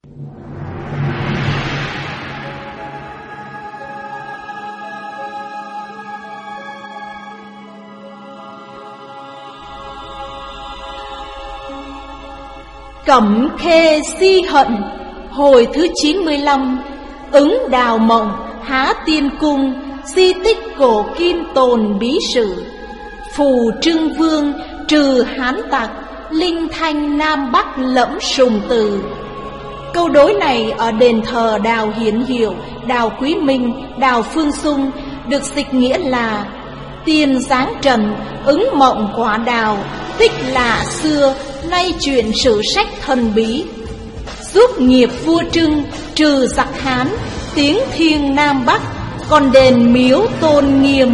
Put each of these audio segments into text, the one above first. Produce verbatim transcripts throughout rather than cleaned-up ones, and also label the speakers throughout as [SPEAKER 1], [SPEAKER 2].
[SPEAKER 1] Cẩm khê si hận. Hồi thứ chín mươi lăm. Ứng đào mộng, há tiên cung, di tích cổ kim tồn bí sử. Phù trưng vương, trừ hán tặc, linh thanh nam bắc lẫm sùng từ. Câu đối này ở đền thờ Đào Hiển Hiệu, Đào Quý Minh, Đào Phương Sung được dịch nghĩa là: tiên giáng trần, ứng mộng quả đào, tích lạ xưa, nay chuyện sử sách thần bí. Giúp nghiệp vua Trưng, trừ giặc Hán, tiếng thiêng Nam Bắc, còn đền miếu tôn nghiêm.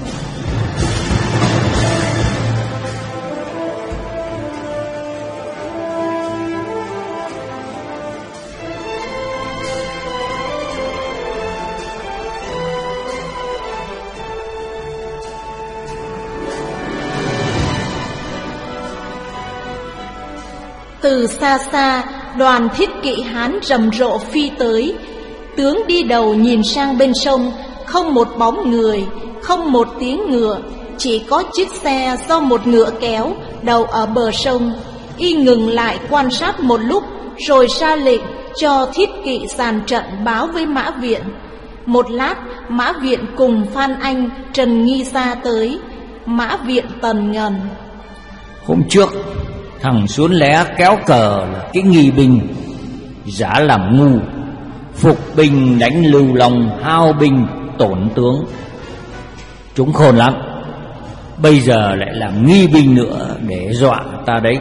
[SPEAKER 1] Từ xa xa, đoàn thiết kỵ Hán rầm rộ phi tới. Tướng đi đầu nhìn sang bên sông, không một bóng người, không một tiếng ngựa, chỉ có chiếc xe do một ngựa kéo đậu ở bờ sông. Y ngừng lại quan sát một lúc, rồi ra lệnh cho thiết kỵ dàn trận báo với Mã Viện. Một lát, Mã Viện cùng Phan Anh, Trần Nghi Gia tới. Mã Viện tần ngần:
[SPEAKER 2] hôm trước thằng Xuân Lé kéo cờ là cái nghi binh, giả làm ngu, phục binh đánh lưu lòng, hao binh tổn tướng. Chúng khôn lắm, bây giờ lại làm nghi binh nữa để dọa ta đấy.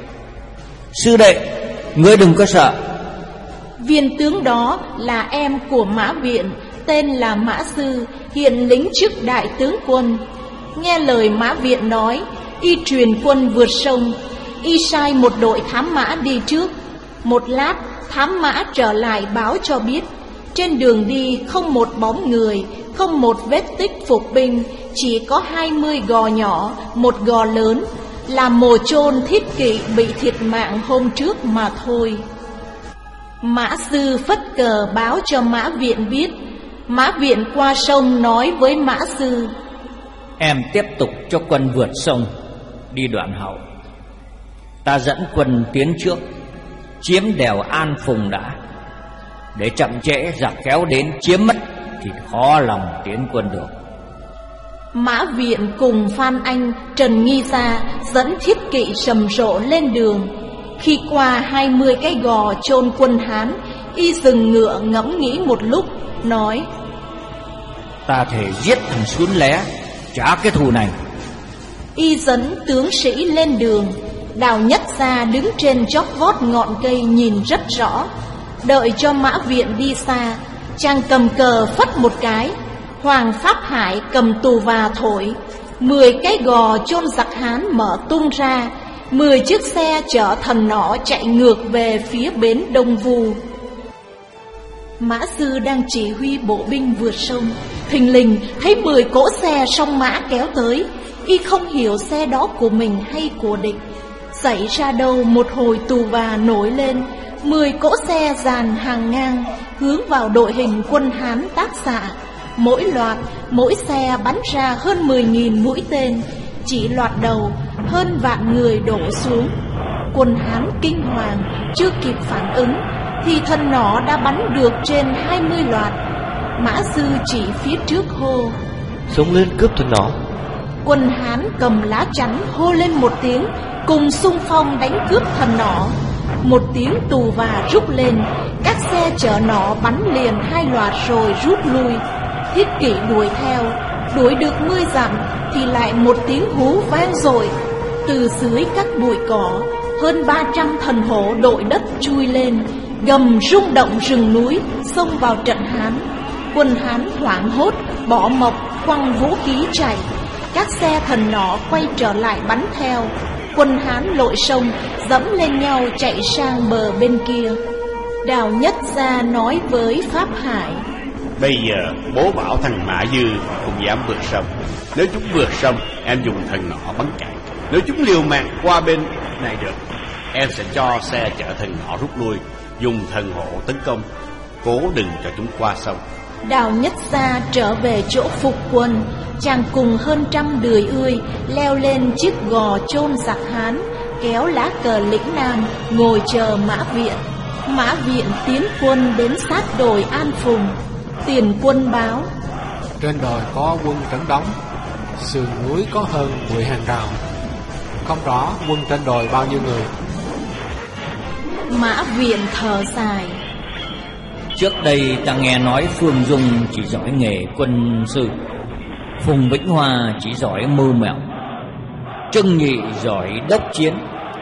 [SPEAKER 2] Sư đệ, ngươi đừng có sợ.
[SPEAKER 1] Viên tướng đó là em của Mã Viện, tên là Mã Sư, hiện lính chức đại tướng quân. Nghe lời Mã Viện nói, y truyền quân vượt sông. Y sai một đội thám mã đi trước. Một lát, thám mã trở lại báo cho biết trên đường đi không một bóng người, không một vết tích phục binh, chỉ có hai mươi gò nhỏ, một gò lớn, là mồ chôn thiết kỵ bị thiệt mạng hôm trước mà thôi. Mã Sư phất cờ báo cho Mã Viện biết. Mã Viện qua sông nói với Mã Sư:
[SPEAKER 2] em tiếp tục cho quân vượt sông, đi đoạn hậu. Ta dẫn quân tiến trước, chiếm đèo An Phùng đã. Để chậm trễ giặc kéo đến chiếm mất thì khó lòng tiến quân được.
[SPEAKER 1] Mã Viện cùng Phan Anh, Trần Nghi Gia dẫn thiết kỵ rầm rộ lên đường. Khi qua hai mươi cái gò chôn quân Hán, y dừng ngựa ngẫm nghĩ một lúc, nói:
[SPEAKER 2] ta thể giết thằng Xuân Lé, trả cái thù này.
[SPEAKER 1] Y dẫn tướng sĩ lên đường. Đào Nhất Gia đứng trên chóp vót ngọn cây nhìn rất rõ. Đợi cho Mã Viện đi xa, chàng cầm cờ phất một cái. Hoàng Pháp Hải cầm tù và thổi. Mười cái gò chôn giặc Hán mở tung ra. Mười chiếc xe chở thần nỏ chạy ngược về phía bến Đông Vu. Mã Sư đang chỉ huy bộ binh vượt sông, thình lình thấy mười cỗ xe song mã kéo tới. Y không hiểu xe đó của mình hay của địch. Xảy ra đâu một hồi tù và nổi lên. Mười cỗ xe dàn hàng ngang hướng vào đội hình quân Hán tác xạ. Mỗi loạt, mỗi xe bắn ra hơn mười nghìn mũi tên. Chỉ loạt đầu, hơn vạn người đổ xuống. Quân Hán kinh hoàng, chưa kịp phản ứng thì thần nỏ đã bắn được trên hai mươi loạt. Mã Sư chỉ phía trước hô:
[SPEAKER 3] xông lên cướp thần nỏ.
[SPEAKER 1] Quân Hán cầm lá chắn hô lên một tiếng, cùng xung phong đánh cướp thần nỏ. Một tiếng tù và rúc lên, các xe chở nỏ bắn liền hai loạt rồi rút lui. Thiết kỵ đuổi theo, đuổi được mươi dặm thì lại một tiếng hú vang dội. Từ dưới các bụi cỏ, hơn ba trăm thần hổ đội đất chui lên, gầm rung động rừng núi, xông vào trận Hán. Quân Hán hoảng hốt, bỏ mộc, quăng vũ khí chạy. Các xe thần nỏ quay trở lại bắn theo. Quân Hán lội sông, dẫm lên nhau chạy sang bờ bên kia. Đào Nhất Gia nói với Pháp Hải:
[SPEAKER 4] bây giờ bố bảo thằng Mã Dư không dám vượt sông. Nếu chúng vượt sông, em dùng thần nỏ bắn cạn. Nếu chúng liều mạng qua bên này được, em sẽ cho xe chở thần nỏ rút lui. dùng thần hộ tấn công, cố đừng cho chúng qua sông.
[SPEAKER 1] Đào Nhất Gia trở về chỗ phục quân, chàng cùng hơn trăm đười ươi leo lên chiếc gò chôn giặc Hán, kéo lá cờ lĩnh Nam, ngồi chờ Mã Viện. Mã Viện tiến quân đến sát đồi An Phùng. Tiền quân báo:
[SPEAKER 5] trên đồi có quân trấn đóng, sườn núi có hơn mười hàng rào, không rõ quân trên đồi bao nhiêu người.
[SPEAKER 1] Mã Viện thở dài:
[SPEAKER 2] trước đây ta nghe nói Phương Dung chỉ giỏi nghề quân sự, Phùng Vĩnh Hoa chỉ giỏi mưu mẹo, Trưng Nhị giỏi đốc chiến,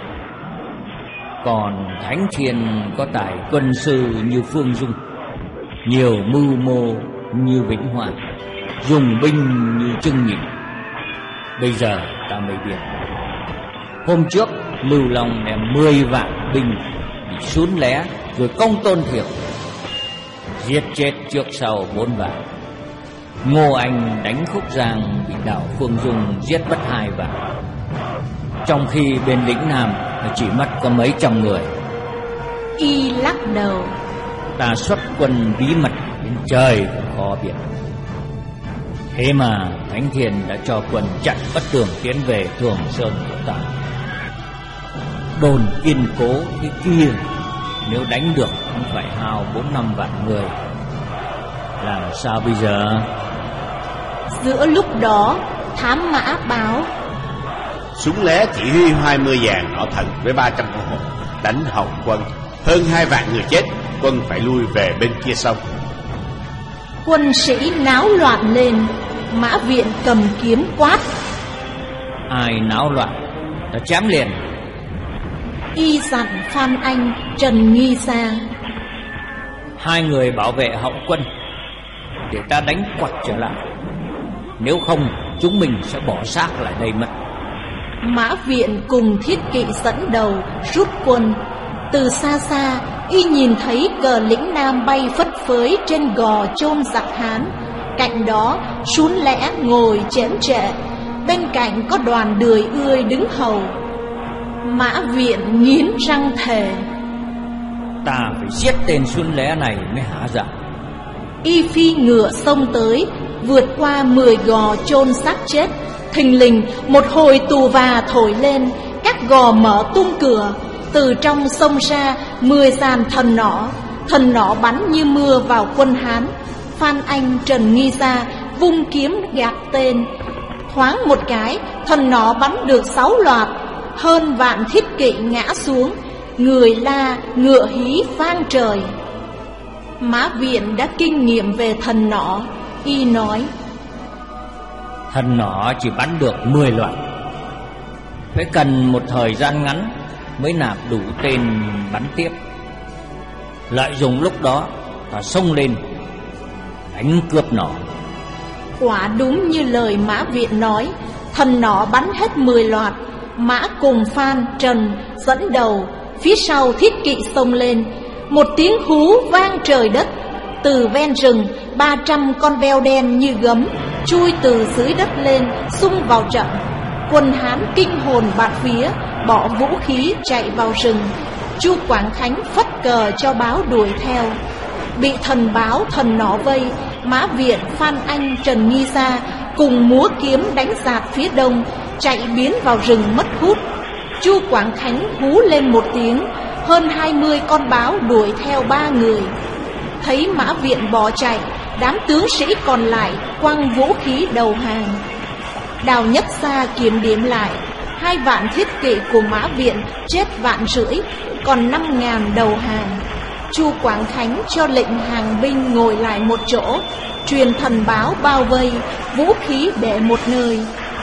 [SPEAKER 2] còn Thánh Thiên có tài quân sự như Phương Dung, nhiều mưu mô như Vĩnh Hoa, dùng binh như Trưng Nhị. Bây giờ ta mới biết, hôm trước Lưu Long đem mười vạn binh bị xún lé rồi công Tôn Thiệu, giết chết trước sau bốn vạn. Ngô Anh đánh Khúc Giang bị đảo Phương Dung giết mất hai vạn, trong khi bên lĩnh Nam chỉ mất có mấy trăm người.
[SPEAKER 1] Y lắc đầu:
[SPEAKER 2] ta xuất quân bí mật đến trời cũng khó biết. Thế mà Thánh Thiên đã cho quân chặn bất tường tiến về Thường Sơn của ta. Đồn kiên cố thế kia, nếu đánh được cũng phải hao bốn năm vạn người. Làm sao bây giờ?
[SPEAKER 1] Giữa lúc đó, thám mã báo:
[SPEAKER 4] Súng lé chỉ huy hai mươi dàn nỏ thần với ba trăm con hổ đánh Hồng quân, hơn hai vạn người chết, quân phải lui về bên kia sông.
[SPEAKER 1] Quân sĩ náo loạn lên. Mã Viện cầm kiếm quát:
[SPEAKER 2] ai náo loạn ta chém liền.
[SPEAKER 1] Y dặn Phan Anh, Trần Nghi Sa:
[SPEAKER 2] hai người bảo vệ hậu quân để ta đánh quật trở lại, nếu không chúng mình sẽ bỏ xác lại đây mất.
[SPEAKER 1] Mã Viện cùng Thiết Kỵ dẫn đầu rút quân. Từ xa xa, y nhìn thấy cờ lĩnh Nam bay phất phới trên gò chôn giặc Hán. Cạnh đó Sún Lẽ ngồi chém trệ, bên cạnh có đoàn đười ươi đứng hầu. Mã Viện nghiến răng thề:
[SPEAKER 2] ta phải giết tên Sún Lẽ này mới hả dạ.
[SPEAKER 1] Y phi ngựa xông tới, vượt qua mười gò chôn xác chết. Thình lình một hồi tù và thổi lên, các gò mở tung cửa. Từ trong sông ra mười dàn thần nỏ, thần nỏ bắn như mưa vào quân Hán. Phan Anh, Trần Nghi Sa vung kiếm gạt tên, thoáng một cái thần nỏ bắn được sáu loạt, hơn vạn thiết kỵ ngã xuống, người la ngựa hí vang trời. Mã Viện đã kinh nghiệm về thần nỏ, y nói:
[SPEAKER 2] thần nỏ chỉ bắn được mười loạt, phải cần một thời gian ngắn mới nạp đủ tên bắn tiếp. Lợi dụng lúc đó ta xông lên đánh cướp nỏ.
[SPEAKER 1] Quả đúng như lời Mã Viện nói, thần nỏ bắn hết mười loạt. Mã cùng Phan, Trần dẫn đầu, phía sau thiết kỵ xông lên. Một tiếng hú vang trời đất. Từ ven rừng, ba trăm con beo đen như gấm chui từ dưới đất lên, xung vào trận. Quân Hán kinh hồn bạt vía, bỏ vũ khí chạy vào rừng. Chu Quảng Khánh phất cờ cho báo đuổi theo. Bị thần báo thần nỏ vây, Mã Viện, Phan Anh, Trần Nghi Sa cùng múa kiếm đánh dạt phía đông, chạy biến vào rừng mất hút. Chu Quảng Khánh hú lên một tiếng, hơn hai mươi con báo đuổi theo ba người. Thấy Mã Viện bỏ chạy, đám tướng sĩ còn lại quăng vũ khí đầu hàng. Đào Nhất Sa kiểm điểm lại, hai vạn thiết kỵ của Mã Viện chết vạn rưỡi, còn năm ngàn đầu hàng. Chu Quảng Khánh cho lệnh hàng binh ngồi lại một chỗ, truyền thần báo bao vây, vũ khí để một nơi.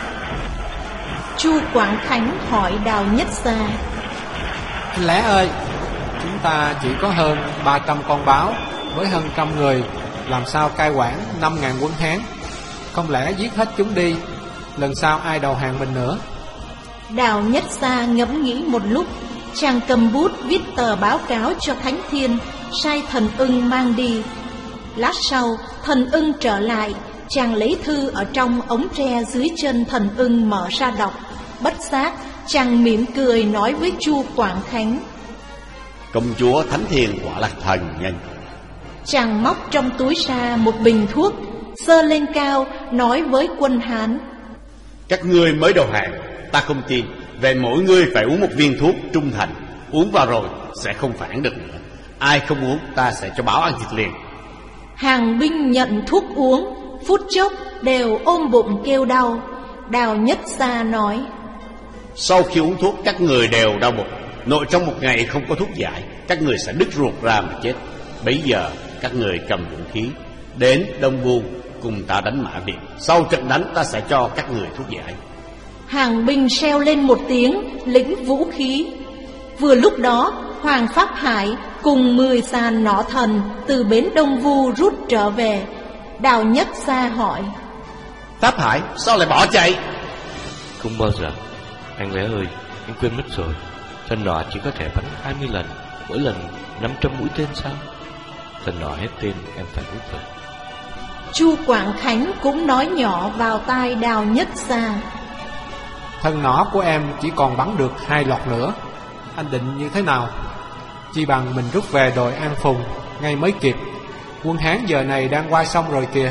[SPEAKER 1] Chu Quảng Khánh hỏi Đào Nhất Sa:
[SPEAKER 5] Anh Lẽ ơi, chúng ta chỉ có hơn ba trăm con báo với hơn trăm người, làm sao cai quản năm ngàn quân Hán? Không lẽ giết hết chúng đi, lần sau ai đầu hàng mình nữa?
[SPEAKER 1] Đào Nhất Sa ngẫm nghĩ một lúc, chàng cầm bút viết tờ báo cáo cho Thánh Thiên, sai Thần Ưng mang đi. Lát sau, Thần Ưng trở lại, chàng lấy thư ở trong ống tre dưới chân Thần Ưng mở ra đọc. Bất giác, chàng mỉm cười nói với Chu Quảng Khánh:
[SPEAKER 4] Công chúa Thánh Thiên quả là thần nhân.
[SPEAKER 1] Chàng móc trong túi ra một bình thuốc, giơ lên cao, nói với quân Hán:
[SPEAKER 4] Các ngươi mới đầu hàng, ta không tin. Về mỗi người phải uống một viên thuốc trung thành. Uống vào rồi sẽ không phản được nữa. Ai không uống ta sẽ cho báo ăn thịt liền.
[SPEAKER 1] Hàng binh nhận thuốc uống, phút chốc đều ôm bụng kêu đau. Đào Nhất Gia nói:
[SPEAKER 4] Sau khi uống thuốc các người đều đau bụng. Nội trong một ngày không có thuốc giải, các người sẽ đứt ruột ra mà chết. Bấy giờ các người cầm vũ khí đến Đông Vu cùng ta đánh Mã Viện. Sau trận đánh ta sẽ cho các người thuốc giải.
[SPEAKER 1] Hàng binh reo lên một tiếng, lĩnh vũ khí. Vừa lúc đó Hoàng Pháp Hải cùng mười sàn nỏ thần từ bến Đông Vu rút trở về. Đào Nhất Gia hỏi:
[SPEAKER 4] Pháp Hải sao lại bỏ chạy?
[SPEAKER 3] Không bao giờ. Anh Lẽ ơi, anh quên mất rồi. Thần nỏ chỉ có thể bắn hai mươi lần, mỗi lần năm trăm mũi tên sao? Thần nỏ hết tên em phải rút về.
[SPEAKER 1] Chu Quảng Khánh cũng nói nhỏ vào tai Đào Nhất Gia:
[SPEAKER 5] Thân nỏ của em chỉ còn bắn được hai loạt nữa. Anh định như thế nào? Chi bằng mình rút về đồi An Phùng ngay mới kịp. Quân Hán giờ này đang qua sông rồi kìa.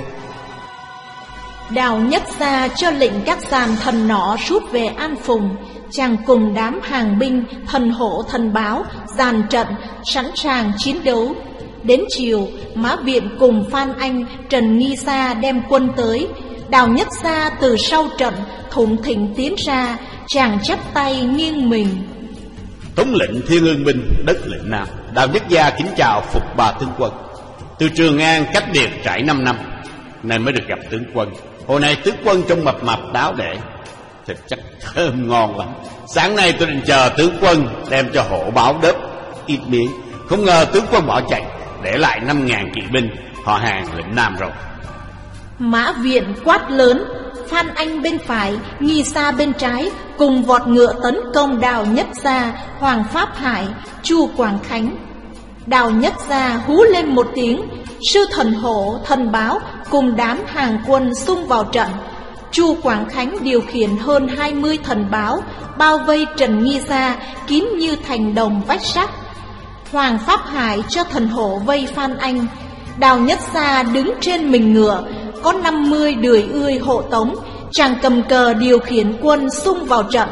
[SPEAKER 1] Đào Nhất Gia cho lệnh các dàn thần nỏ rút về An Phùng. Chàng cùng đám hàng binh, thần hổ thần báo dàn trận sẵn sàng chiến đấu. Đến chiều, Mã Viện cùng Phan Anh, Trần Nghi Sa đem quân tới. Đào Nhất Gia từ sau trận thủng thỉnh tiến ra. Chàng chắp tay nghiêng mình:
[SPEAKER 4] Thống lĩnh Thiên Ương binh đất lĩnh Nam, Đào Nhất Gia kính chào phục bà tướng quân. Từ Trường An cách biệt trải năm năm nên mới được gặp tướng quân. Hồi này tướng quân trông mập mập đáo để, thịt chắc thơm ngon lắm. Sáng nay tôi định chờ tướng quân đem cho hộ báo đớp ít miếng. Không ngờ tướng quân bỏ chạy, để lại năm ngàn kỵ binh, họ hàng lĩnh Nam rồi.
[SPEAKER 1] Mã Viện quát lớn, Phan Anh bên phải, Nghi Sa bên trái cùng vọt ngựa tấn công Đào Nhất Gia, Hoàng Pháp Hải, Chu Quảng Khánh. Đào Nhất Gia hú lên một tiếng, sư thần hổ, thần báo cùng đám hàng quân xung vào trận. Chu Quảng Khánh điều khiển hơn hai mươi thần báo bao vây Trần Nghi Sa kín như thành đồng vách sắt. Hoàng Pháp Hải cho thần hổ vây Phan Anh. Đào Nhất Gia đứng trên mình ngựa, có năm mươi đười ươi hộ tống. Chàng cầm cờ điều khiển quân xung vào trận.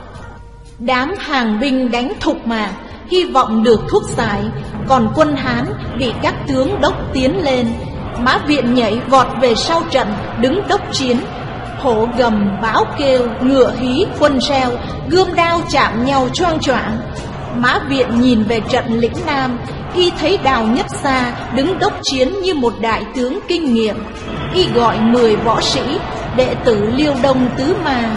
[SPEAKER 1] Đám hàng binh đánh thục mạng, hy vọng được thuốc giải. Còn quân Hán bị các tướng đốc tiến lên. Mã Viện nhảy vọt về sau trận, đứng đốc chiến. Hổ gầm, báo kêu, ngựa hí, quân reo, gươm đao chạm nhau choang choạng. Mã Viện nhìn về trận lĩnh Nam, y thấy Đào Nhất Gia đứng đốc chiến như một đại tướng kinh nghiệm. Y gọi mười võ sĩ, đệ tử Liêu Đông Tứ Ma.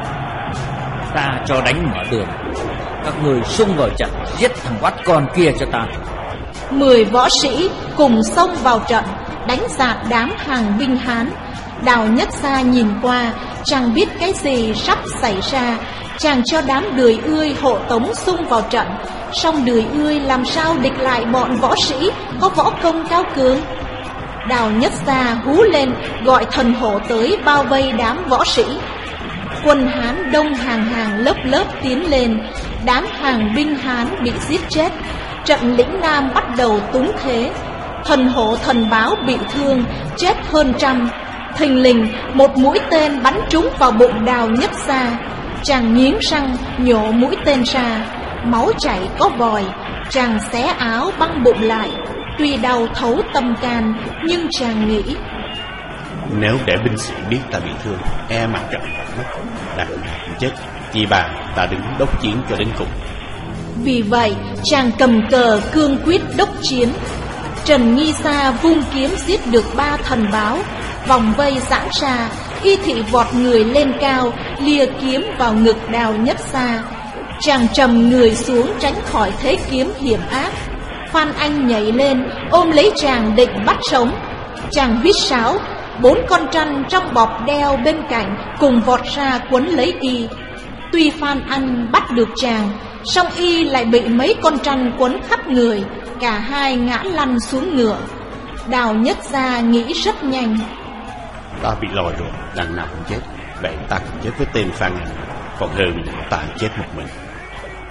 [SPEAKER 2] Ta cho đánh mở đường, các người xung vào trận, giết thằng quát con kia cho ta.
[SPEAKER 1] Mười võ sĩ cùng xông vào trận, đánh dạt đám hàng binh Hán. Đào Nhất Gia nhìn qua, chàng biết cái gì sắp xảy ra. Chàng cho đám đười ươi hộ tống xung vào trận. Song đười ươi làm sao địch lại bọn võ sĩ có võ công cao cường. Đào Nhất Gia hú lên, gọi thần hổ tới bao vây đám võ sĩ. Quân Hán đông hàng hàng lớp lớp tiến lên. Đám hàng binh Hán bị giết chết. Trận lĩnh Nam bắt đầu túng thế. Thần hổ thần báo bị thương, chết hơn trăm. Thình lình một mũi tên bắn trúng vào bụng Đào Nhất Gia. Chàng nghiến răng nhổ mũi tên ra, máu chảy có vòi. Chàng xé áo băng bụng lại. Tuy đau thấu tâm can, nhưng chàng nghĩ,
[SPEAKER 4] nếu để binh sĩ biết ta bị thương, e mặt trận mất, đặng cũng chết. Chi bằng ta đứng đốc chiến cho đến cùng.
[SPEAKER 1] Vì vậy chàng cầm cờ cương quyết đốc chiến. Trần Nghi Sa vung kiếm giết được ba thần báo. Vòng vây giãn ra, y thị vọt người lên cao, lìa kiếm vào ngực Đào Nhất Gia. Chàng trầm người xuống tránh khỏi thế kiếm hiểm ác. Phan Anh nhảy lên ôm lấy chàng định bắt sống. Chàng huýt sáo, bốn con trăn trong bọc đeo bên cạnh cùng vọt ra quấn lấy y. Tuy Phan Anh bắt được chàng, song y lại bị mấy con trăn quấn khắp người. Cả hai ngã lăn xuống ngựa. Đào Nhất Gia nghĩ rất nhanh,
[SPEAKER 4] ta bị lòi rồi, đằng nào cũng chết. Vậy ta cũng chết với tên Phan Anh, còn hơn ta chết một mình.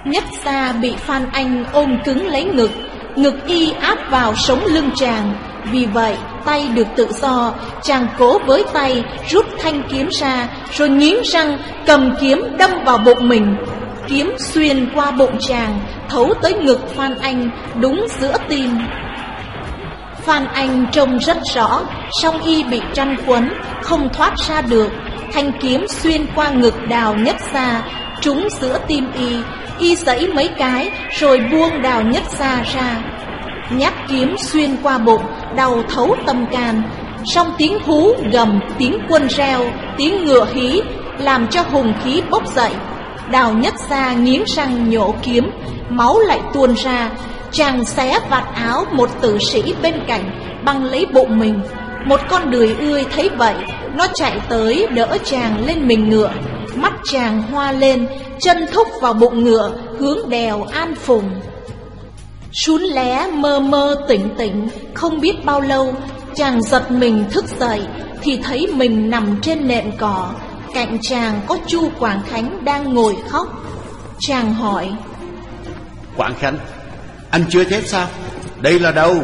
[SPEAKER 1] Nhất Xa bị Phan Anh ôm cứng lấy ngực, ngực y áp vào sống lưng chàng. Vì vậy tay được tự do, chàng cố với tay rút thanh kiếm ra, rồi nghiến răng cầm kiếm đâm vào bụng mình. Kiếm xuyên qua bụng chàng, thấu tới ngực Phan Anh, đúng giữa tim. Phan Anh trông rất rõ, song y bị trăn quấn, không thoát ra được. Thanh kiếm xuyên qua ngực Đào Nhất Xa, trúng giữa tim y. Y giãy mấy cái rồi buông Đào Nhất Xa ra. Nhát kiếm xuyên qua bụng, đau thấu tâm can. Song tiếng hú gầm, tiếng quân reo, tiếng ngựa hí làm cho hùng khí bốc dậy. Đào Nhất Xa nghiến răng nhổ kiếm, máu lại tuôn ra. Chàng xé vạt áo một tử sĩ bên cạnh, băng lấy bụng mình. Một con đười ươi thấy vậy, nó chạy tới đỡ chàng lên mình ngựa. Mắt chàng hoa lên, chân thúc vào bụng ngựa, hướng đèo An Phùng. Sún Lé mơ mơ tỉnh tỉnh, không biết bao lâu, chàng giật mình thức dậy thì thấy mình nằm trên nệm cỏ. Cạnh chàng có Chu Quảng Khánh đang ngồi khóc. Chàng hỏi:
[SPEAKER 4] Quảng Khánh, anh chưa chết sao? Đây là đâu?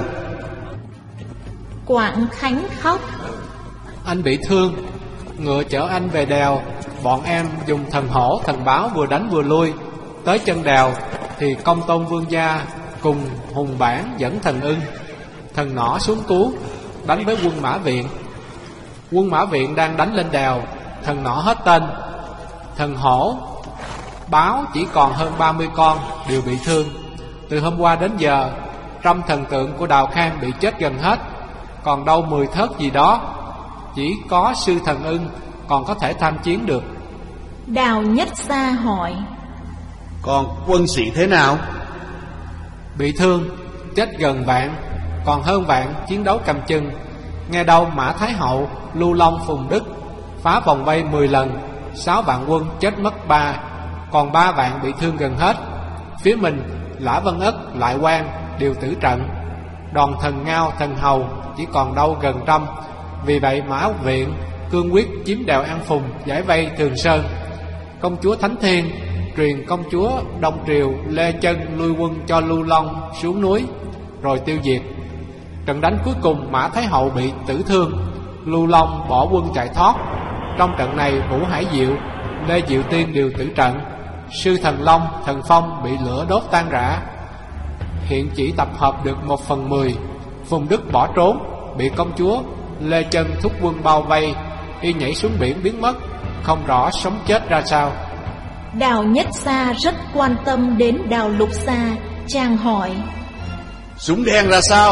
[SPEAKER 1] Quảng Khánh khóc:
[SPEAKER 5] Anh bị thương, ngựa chở anh về đèo. Bọn em dùng thần hổ, thần báo vừa đánh vừa lui. Tới chân đèo thì Công Tôn Vương gia cùng Hùng Bản dẫn thần Ưng, thần Nỏ xuống cứu, đánh với quân Mã Viện. Quân Mã Viện đang đánh lên đèo, thần Nỏ hết tên. Thần hổ, báo chỉ còn hơn ba mươi con, đều bị thương. Từ hôm qua đến giờ, trăm thần tượng của Đào Khang bị chết gần hết, còn đâu mười thớt gì đó. Chỉ có sư thần Ưng còn có thể tham chiến được.
[SPEAKER 1] Đào Nhất Xa hỏi:
[SPEAKER 4] Còn quân sĩ thế nào?
[SPEAKER 5] Bị thương, chết gần vạn, còn hơn vạn chiến đấu cầm chừng. Nghe đâu Mã Thái Hậu, Lưu Long, Phùng Đức phá vòng vây mười lần, sáu vạn quân chết mất ba, còn ba vạn bị thương gần hết. Phía mình, Lã Vân Ất, Lại Quang đều tử trận. Đoàn thần Ngao, thần Hầu chỉ còn đâu gần trăm. Vì vậy Mã Viện cương quyết chiếm đèo An Phùng, giải vây Thường Sơn. Công chúa Thánh Thiên truyền công chúa Đông Triều Lê Chân lui quân cho Lưu Long xuống núi, rồi tiêu diệt. Trận đánh cuối cùng Mã Thái Hậu bị tử thương, Lưu Long bỏ quân chạy thoát. Trong trận này Vũ Hải Diệu, Lê Diệu Tiên đều tử trận. Sư thần Long, thần Phong bị lửa đốt tan rã. Hiện chỉ tập hợp được một phần mười. Phùng Đức bỏ trốn, bị công chúa Lê Chân thúc quân bao vây. Y nhảy xuống biển biến mất, không rõ sống chết ra sao.
[SPEAKER 1] Đào Nhất Xa rất quan tâm đến Đào Lục Xa. Chàng hỏi:
[SPEAKER 4] Súng đen ra sao?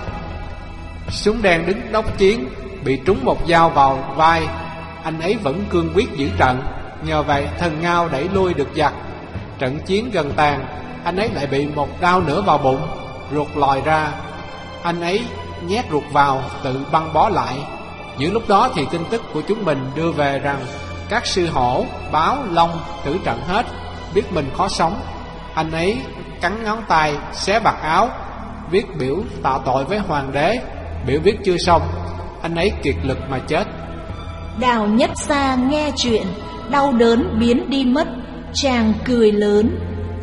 [SPEAKER 5] Súng đen đứng đốc chiến, bị trúng một dao vào vai. Anh ấy vẫn cương quyết giữ trận, nhờ vậy thần Ngao đẩy lui được giặc. Trận chiến gần tàn, anh ấy lại bị một đao nữa vào bụng, ruột lòi ra. Anh ấy nhét ruột vào, tự băng bó lại. Giữa lúc đó thì tin tức của chúng mình đưa về rằng các sư hổ, báo, long tử trận hết, biết mình khó sống. Anh ấy cắn ngón tay, xé bạc áo, viết biểu tạ tội với hoàng đế. Biểu viết chưa xong, anh ấy kiệt lực mà chết.
[SPEAKER 1] Đào Nhất Xa nghe chuyện, đau đớn biến đi mất. Chàng cười lớn: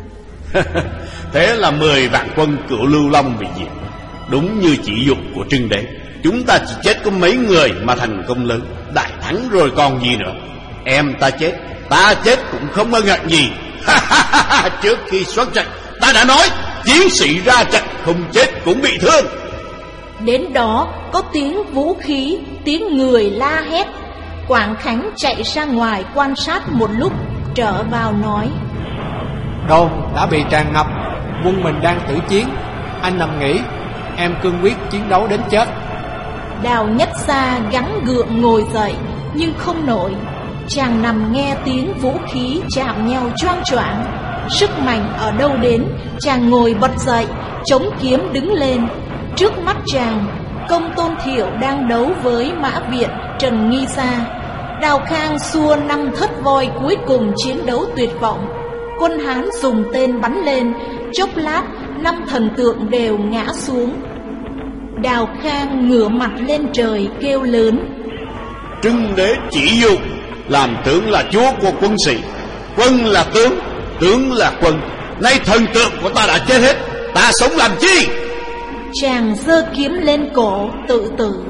[SPEAKER 4] Thế là mười vạn quân cửu Lưu Long bị diệt, đúng như chỉ dụ của Trưng Đế. Chúng ta chỉ chết có mấy người mà thành công lớn, đại thắng rồi còn gì nữa. Em ta chết, ta chết cũng không ân hận gì. Trước khi xuất trận, ta đã nói chiến sĩ ra trận không chết cũng bị thương.
[SPEAKER 1] Đến đó có tiếng vũ khí, tiếng người la hét. Quảng Khánh chạy ra ngoài quan sát một lúc, trở vào nói:
[SPEAKER 5] Đồn đã bị tràn ngập, quân mình đang tử chiến. Anh nằm nghỉ, em cương quyết chiến đấu đến chết.
[SPEAKER 1] Đào Nhất Xa gắng gượng ngồi dậy, nhưng không nổi. Chàng nằm nghe tiếng vũ khí chạm nhau choang choảng. Sức mạnh ở đâu đến, chàng ngồi bật dậy, chống kiếm đứng lên. Trước mắt chàng, Công Tôn Thiệu đang đấu với Mã Viện, Trần Nghi Gia. Đào Khang xua năm thất voi cuối cùng chiến đấu tuyệt vọng. Quân Hán dùng tên bắn lên, chốc lát năm thần tượng đều ngã xuống. Đào Khang ngửa mặt lên trời kêu lớn:
[SPEAKER 4] Trưng Đế chỉ dụ, làm tướng là chúa của quân sĩ, quân là tướng, tướng là quân. Nay thần tượng của ta đã chết hết, ta sống làm chi?
[SPEAKER 1] Chàng giơ kiếm lên cổ tự tử.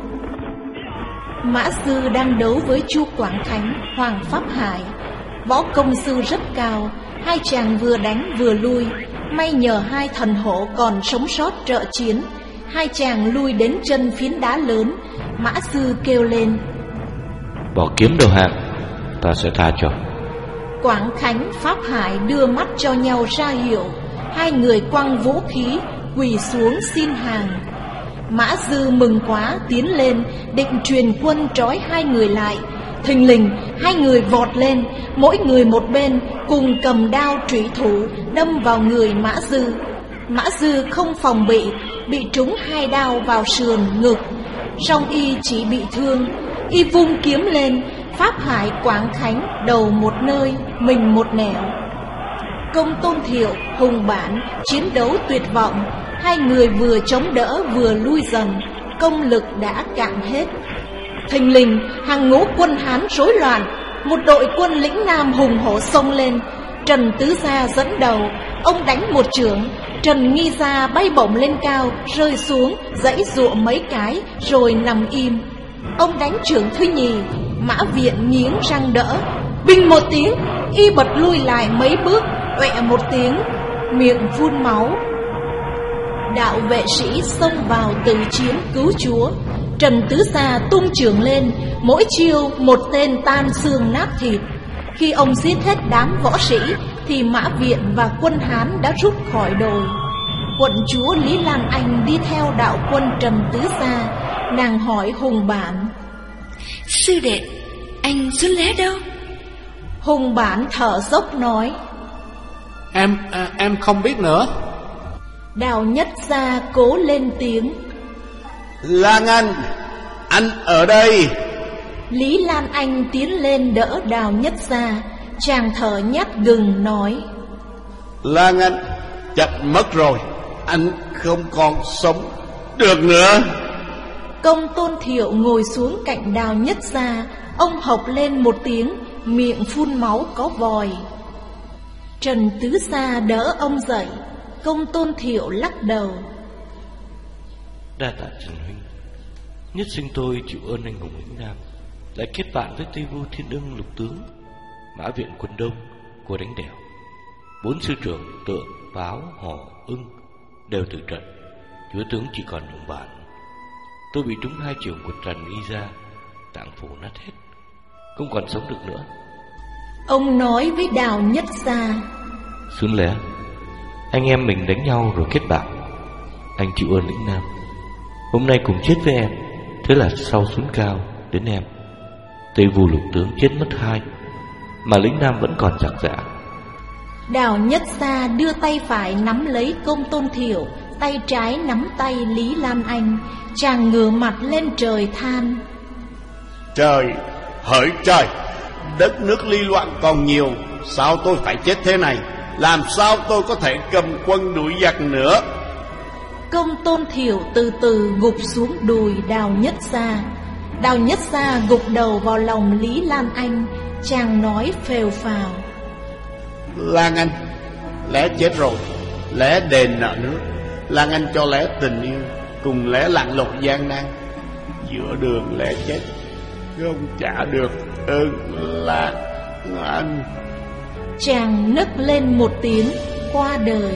[SPEAKER 1] Mã Sư đang đấu với Chu Quảng Khánh, Hoàng Pháp Hải. Võ công sư rất cao, hai chàng vừa đánh vừa lui. May nhờ hai thần hộ còn sống sót trợ chiến, hai chàng lui đến chân phiến đá lớn. Mã Sư kêu lên:
[SPEAKER 3] Bỏ kiếm đầu hàng, ta sẽ tha cho.
[SPEAKER 1] Quảng Khánh, Pháp Hải đưa mắt cho nhau ra hiệu. Hai người quăng vũ khí, quỳ xuống xin hàng. Mã Dư mừng quá tiến lên, định truyền quân trói hai người lại. Thình lình hai người vọt lên, mỗi người một bên, cùng cầm đao trủy thủ đâm vào người Mã Dư. Mã Dư không phòng bị, bị trúng hai đao vào sườn ngực. Song y chỉ bị thương, y vung kiếm lên. Pháp Hải, Quảng Khánh đầu một nơi, mình một nẻo. Công Tôn Thiệu, Hùng Bản chiến đấu tuyệt vọng. Hai người vừa chống đỡ vừa lui dần, công lực đã cạn hết. Thình lình hàng ngũ quân Hán rối loạn. Một đội quân lĩnh Nam hùng hổ xông lên. Trần Tứ Gia dẫn đầu, ông đánh một chưởng. Trần Nghi Gia bay bổng lên cao, rơi xuống, giãy giụa mấy cái rồi nằm im. Ông đánh chưởng thứ nhì, Mã Viện nghiến răng đỡ. Binh một tiếng, y bật lui lại mấy bước, ọe một tiếng, miệng phun máu. Đạo vệ sĩ xông vào từ chiến cứu chúa. Trần Tứ Gia tung chưởng lên, mỗi chiêu một tên tan xương nát thịt. Khi ông giết hết đám võ sĩ thì Mã Viện và quân Hán đã rút khỏi đồi. Quận chúa Lý Lan Anh đi theo đạo quân Trần Tứ Gia. Nàng hỏi Hùng Bản:
[SPEAKER 6] Sư đệ, anh Xuân Lé đâu?
[SPEAKER 1] Hùng Bản thở dốc nói:
[SPEAKER 5] Em à, em không biết nữa.
[SPEAKER 1] Đào Nhất Gia cố lên tiếng:
[SPEAKER 4] Lan Anh, anh ở đây.
[SPEAKER 1] Lý Lan Anh tiến lên đỡ Đào Nhất Gia. Chàng thở nhát gừng nói:
[SPEAKER 4] Lan Anh, chập mất rồi, anh không còn sống được nữa.
[SPEAKER 1] Công Tôn Thiệu ngồi xuống cạnh Đào Nhất Gia. Ông hộc lên một tiếng, miệng phun máu có vòi. Trần Tứ Gia đỡ ông dậy. Công Tôn Thiệu lắc đầu:
[SPEAKER 3] Đa tạ Trần huynh, nhất sinh tôi chịu ơn anh hùng lĩnh Nam, lại kết bạn với Tây Vu Thiên Ưng lục tướng, Mã Viện quân Đông của đánh đèo. Bốn sư trưởng Tượng, Báo, Hổ, Ưng đều từ trận, chúa tướng chỉ còn Hùng Bản. Tôi bị trúng hai trường của Trần Y ra, tạng phủ nát hết, không còn sống được nữa.
[SPEAKER 1] Ông nói với Đào Nhất Gia:
[SPEAKER 3] Xuân Lé, anh em mình đánh nhau rồi kết bạn, anh chịu ơn lĩnh Nam, hôm nay cùng chết với em. Thế là sau xuống cao đến em, Tây Vu lục tướng chết mất hai, mà lĩnh Nam vẫn còn giặc giã.
[SPEAKER 1] Đào Nhất Gia đưa tay phải nắm lấy Công Tôn Thiệu, tay trái nắm tay Lý Lan Anh. Chàng ngửa mặt lên trời than:
[SPEAKER 4] Trời, hỡi trời, đất nước ly loạn còn nhiều, sao tôi phải chết thế này? Làm sao tôi có thể cầm quân đuổi giặc nữa?
[SPEAKER 1] Công Tôn Thiệu từ từ gục xuống đùi Đào Nhất Gia. Đào Nhất Gia gục đầu vào lòng Lý Lan Anh. Chàng nói phèo phào:
[SPEAKER 4] Lan Anh, Lẽ chết rồi, Lẽ đền nợ nước. Lan Anh cho Lẽ tình yêu, cùng Lẽ lặn lội gian nan. Giữa đường Lẽ chết, không trả được ơn Lan Anh.
[SPEAKER 1] Chàng nức lên một tiếng, qua đời.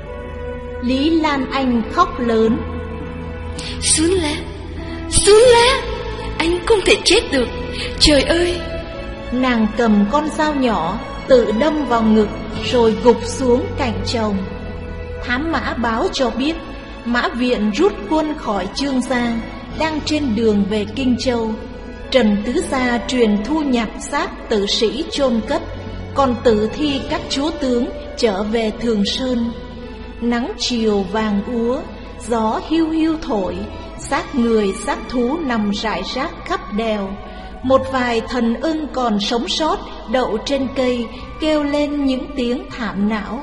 [SPEAKER 1] Lý Lan Anh khóc lớn:
[SPEAKER 6] Xuân Lé, Xuân Lé, anh không thể chết được, trời ơi!
[SPEAKER 1] Nàng cầm con dao nhỏ tự đâm vào ngực rồi gục xuống cạnh chồng. Thám mã báo cho biết Mã Viện rút quân khỏi Chương Giang, đang trên đường về Kinh Châu. Trần Tứ Gia truyền thu nhặt xác tử sĩ chôn cất, còn tử thi các chúa tướng trở về Thường Sơn. Nắng chiều vàng úa, gió hiu hiu thổi, xác người xác thú nằm rải rác khắp đèo. Một vài thần ưng còn sống sót đậu trên cây, kêu lên những tiếng thảm não.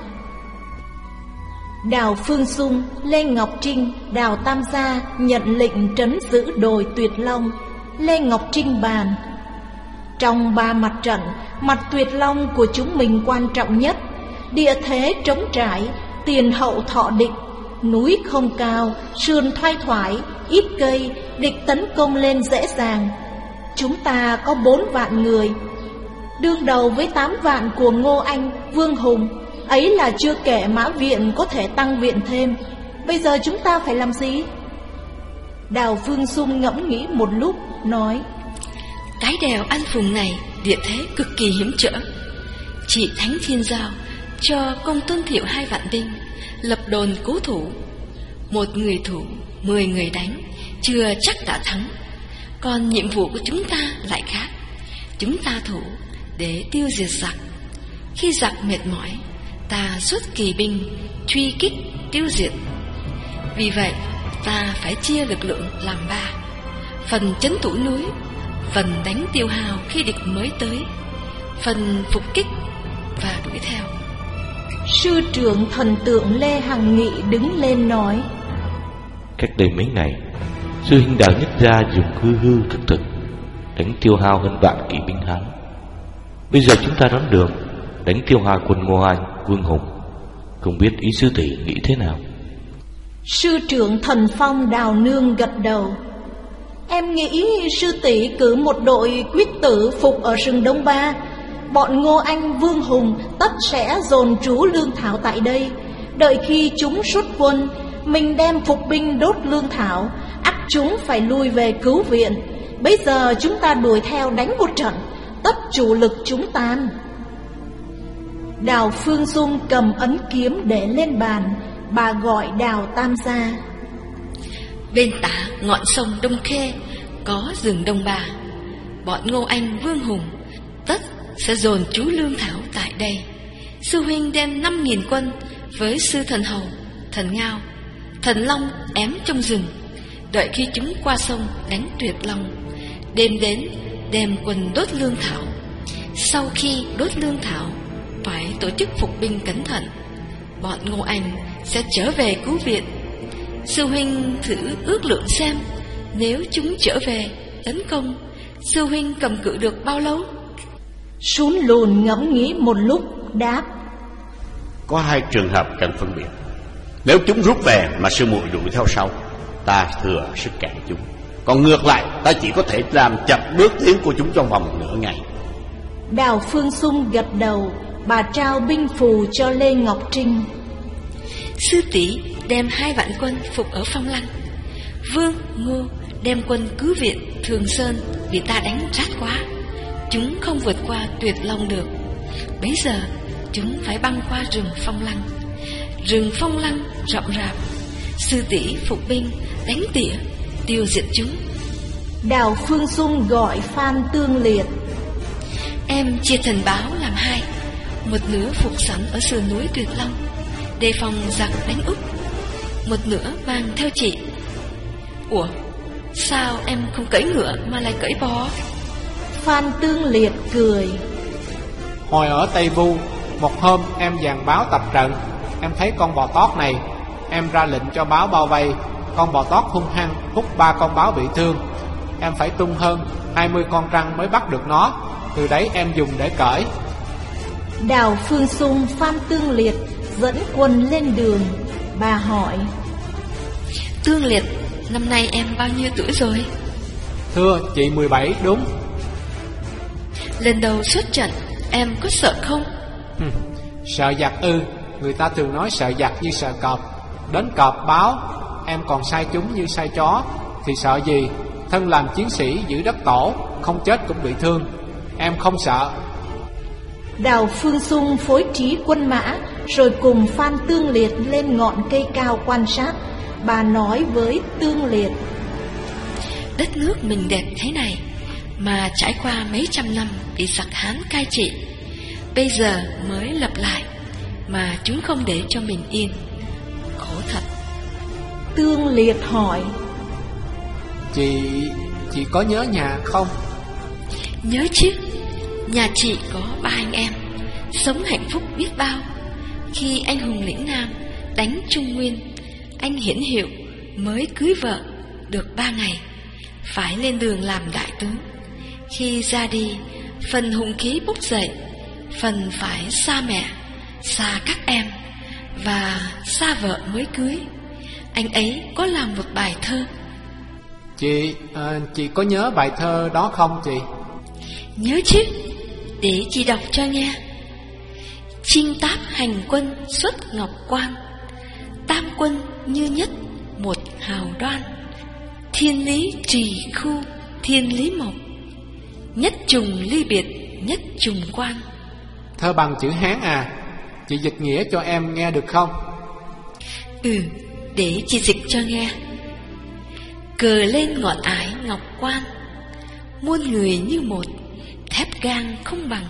[SPEAKER 1] Đào Phương Dung, Lê Ngọc Trinh, Đào Tam Gia nhận lệnh trấn giữ đồi Tuyệt Long. Lê Ngọc Trinh bàn: Trong ba mặt trận, mặt Tuyệt Long của chúng mình quan trọng nhất. Địa thế trống trải, tiền hậu thọ địch, núi không cao, sườn thoai thoải, ít cây, địch tấn công lên dễ dàng. Chúng ta có bốn vạn người, đương đầu với tám vạn của Ngô Anh, Vương Hùng. Ấy là chưa kể Mã Viện có thể tăng viện thêm. Bây giờ chúng ta phải làm gì? Đào Phương Dung ngẫm nghĩ một lúc, nói:
[SPEAKER 6] Cái đèo An Phùng này địa thế cực kỳ hiểm trở. Chị Thánh Thiên Giao cho Công Tôn Thiệu hai vạn binh, lập đồn cố thủ. Một người thủ, mười người đánh, chưa chắc đã thắng. Còn nhiệm vụ của chúng ta lại khác. Chúng ta thủ để tiêu diệt giặc. Khi giặc mệt mỏi, ta xuất kỳ binh truy kích tiêu diệt. Vì vậy ta phải chia lực lượng làm ba: phần trấn thủ núi, phần đánh tiêu hao khi địch mới tới, phần phục kích và đuổi theo.
[SPEAKER 1] Sư trưởng thần tượng Lê Hằng Nghị đứng lên nói:
[SPEAKER 3] Cách đây mấy ngày, sư huynh Đào Nhất Gia dùng hư hư thực thực đánh tiêu hao hơn vạn kỵ binh Hán. Bây giờ chúng ta đón đường đánh tiêu hao quân Ngô Anh, Vương Hùng. Không biết ý sư tỷ nghĩ thế nào?
[SPEAKER 1] Sư trưởng Thần Phong Đào Nương gật đầu: Em nghĩ sư tỷ cử một đội quyết tử phục ở rừng Đông Ba. Bọn Ngô Anh, Vương Hùng tất sẽ dồn trú lương thảo tại đây. Đợi khi chúng rút quân, mình đem phục binh đốt lương thảo, ắt chúng phải lui về cứu viện. Bây giờ chúng ta đuổi theo đánh một trận, tất chủ lực chúng tan. Đào Phương Dung cầm ấn kiếm để lên bàn. Bà gọi Đào Tam gia:
[SPEAKER 6] Bên tả ngọn sông Đông Khê có rừng Đông Ba. Bọn Ngô Anh, Vương Hùng tất sẽ dồn trú lương thảo tại đây. Sư huynh đem năm nghìn quân với sư Thần Hầu, Thần Ngao, Thần Long ém trong rừng. Đợi khi chúng qua sông đánh Tuyệt Long, đêm đến đem quân đốt lương thảo. Sau khi đốt lương thảo, phải tổ chức phục binh cẩn thận. Bọn Ngô Anh sẽ trở về cứu viện. Sư huynh thử ước lượng xem, nếu chúng trở về tấn công, sư huynh cầm cự được bao lâu?
[SPEAKER 1] Sún Lùn ngẫm nghĩ một lúc, đáp:
[SPEAKER 4] Có hai trường hợp cần phân biệt. Nếu chúng rút về mà sư muội đuổi theo sau, ta thừa sức cản chúng. Còn ngược lại, ta chỉ có thể làm chậm bước tiến của chúng trong vòng nửa ngày.
[SPEAKER 1] Đào Phương Dung gật đầu. Bà trao binh phù cho Lê Ngọc Trinh:
[SPEAKER 6] Sư tỷ đem hai vạn quân phục ở Phong Lăng. Vương, Ngô đem quân cứu viện Thường Sơn vì ta đánh rát quá. Chúng không vượt qua Tuyệt Long được. Bấy giờ chúng phải băng qua rừng Phong Lăng. Rừng Phong Lăng rậm rạp. Sư tỷ phục binh đánh tỉa tiêu diệt chúng.
[SPEAKER 1] Đào Phương Dung gọi Phan Tương Liệt:
[SPEAKER 6] Em chia thần báo làm hai. Một nửa phục sẵn ở sườn núi Tuyệt Long, đề phòng giặc đánh úp. Một nửa mang theo chị. Ủa, sao em không cưỡi ngựa mà lại cưỡi bò?
[SPEAKER 1] Phan Tương Liệt cười:
[SPEAKER 5] Hồi ở Tây Vu, một hôm em dàn báo tập trận. Em thấy con bò tót này. Em ra lệnh cho báo bao vây. Con bò tót hung hăng hút ba con báo bị thương. Em phải tung hơn hai mươi con trăng mới bắt được nó. Từ đấy em dùng để cởi.
[SPEAKER 1] Đào Phương Dung, Phan Tương Liệt dẫn quân lên đường. Bà hỏi:
[SPEAKER 6] Tương Liệt, năm nay em bao nhiêu tuổi rồi?
[SPEAKER 5] Thưa chị mười bảy đúng.
[SPEAKER 6] Lần đầu xuất trận, em có sợ không?
[SPEAKER 5] Hừm, sợ giặc ư? Người ta thường nói sợ giặc như sợ cọp. Đến cọp báo, em còn sai chúng như sai chó, thì sợ gì? Thân làm chiến sĩ giữ đất tổ, không chết cũng bị thương. Em không sợ.
[SPEAKER 1] Đào Phương Dung phối trí quân mã, rồi cùng Phan Tương Liệt lên ngọn cây cao quan sát. Bà nói với Tương Liệt:
[SPEAKER 6] Đất nước mình đẹp thế này, mà trải qua mấy trăm năm bị giặc Hán cai trị, bây giờ mới lập lại, mà chúng không để cho mình yên. Khổ thật.
[SPEAKER 1] Tương Liệt hỏi:
[SPEAKER 5] Chị... chị có nhớ nhà không?
[SPEAKER 6] Nhớ chứ. Nhà chị có ba anh em, sống hạnh phúc biết bao. Khi anh hùng lĩnh Nam đánh Trung Nguyên, anh Hiển Hiệu mới cưới vợ được ba ngày, phải lên đường làm đại tướng. Khi ra đi, phần hùng khí bốc dậy, phần phải xa mẹ, xa các em và xa vợ mới cưới. Anh ấy có làm một bài thơ.
[SPEAKER 5] Chị, à, chị có nhớ bài thơ đó không chị?
[SPEAKER 6] Nhớ chứ, để chị đọc cho nghe. Chinh táp hành quân xuất ngọc quan, tam quân như nhất một hào đoan. Thiên lý trì khu thiên lý mộc, nhất trùng ly biệt nhất trùng quan.
[SPEAKER 5] Thơ bằng chữ Hán à? Chị dịch nghĩa cho em nghe được không?
[SPEAKER 6] Ừ, để chị dịch cho nghe. Cờ lên ngọn ải ngọc quan, muôn người như một, thép gang không bằng.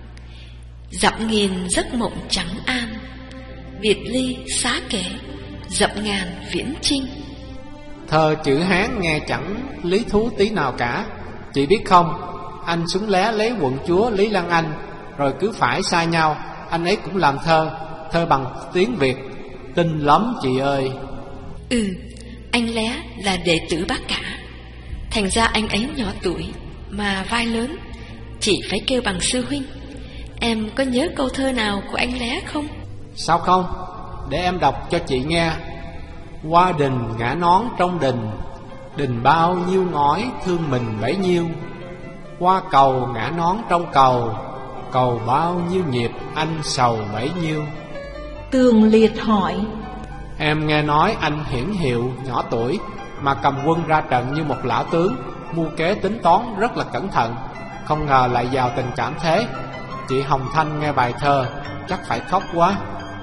[SPEAKER 6] Dặm nghìn giấc mộng trắng an, biệt ly xá kẻ, dặm ngàn viễn chinh.
[SPEAKER 5] Thơ chữ Hán nghe chẳng lý thú tí nào cả. Chị biết không, anh Súng Lé lấy quận chúa Lý Lan Anh, rồi cứ phải sai nhau, anh ấy cũng làm thơ, thơ bằng tiếng Việt, tinh lắm chị ơi.
[SPEAKER 6] Ừ, anh Lé là đệ tử bác cả, thành ra anh ấy nhỏ tuổi mà vai lớn, chị phải kêu bằng sư huynh. Em có nhớ câu thơ nào của anh Lé không?
[SPEAKER 5] Sao không, để em đọc cho chị nghe. Qua đình ngã nón trong đình, đình bao nhiêu ngói thương mình bấy nhiêu. Qua cầu ngã nón trong cầu, cầu bao nhiêu nghiệp anh sầu bấy nhiêu.
[SPEAKER 1] Tường Liệt hỏi:
[SPEAKER 5] Em nghe nói anh Hiển Hiệu nhỏ tuổi mà cầm quân ra trận như một lão tướng, mưu kế tính toán rất là cẩn thận, không ngờ lại vào tình cảm thế. Chị Hồng Thanh nghe bài thơ chắc phải khóc quá.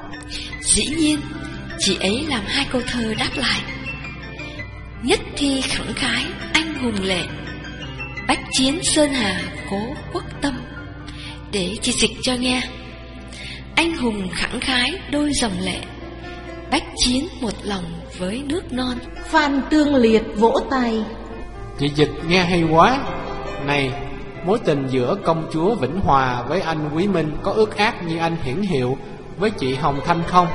[SPEAKER 6] Dĩ nhiên, chị ấy làm hai câu thơ đáp lại. Nhất thi khẳng khái anh hùng lệ, bách chiến sơn hà cố quốc tâm. Để chị dịch cho nghe. Anh hùng khẳng khái đôi dòng lệ, bách chiến một lòng với nước non.
[SPEAKER 1] Phan Tương Liệt vỗ tay:
[SPEAKER 5] Chị dịch nghe hay quá. Này, mối tình giữa công chúa Vĩnh Hòa với anh Quý Minh có ước ác như anh Hiển Hiệu với chị Hồng Thanh không?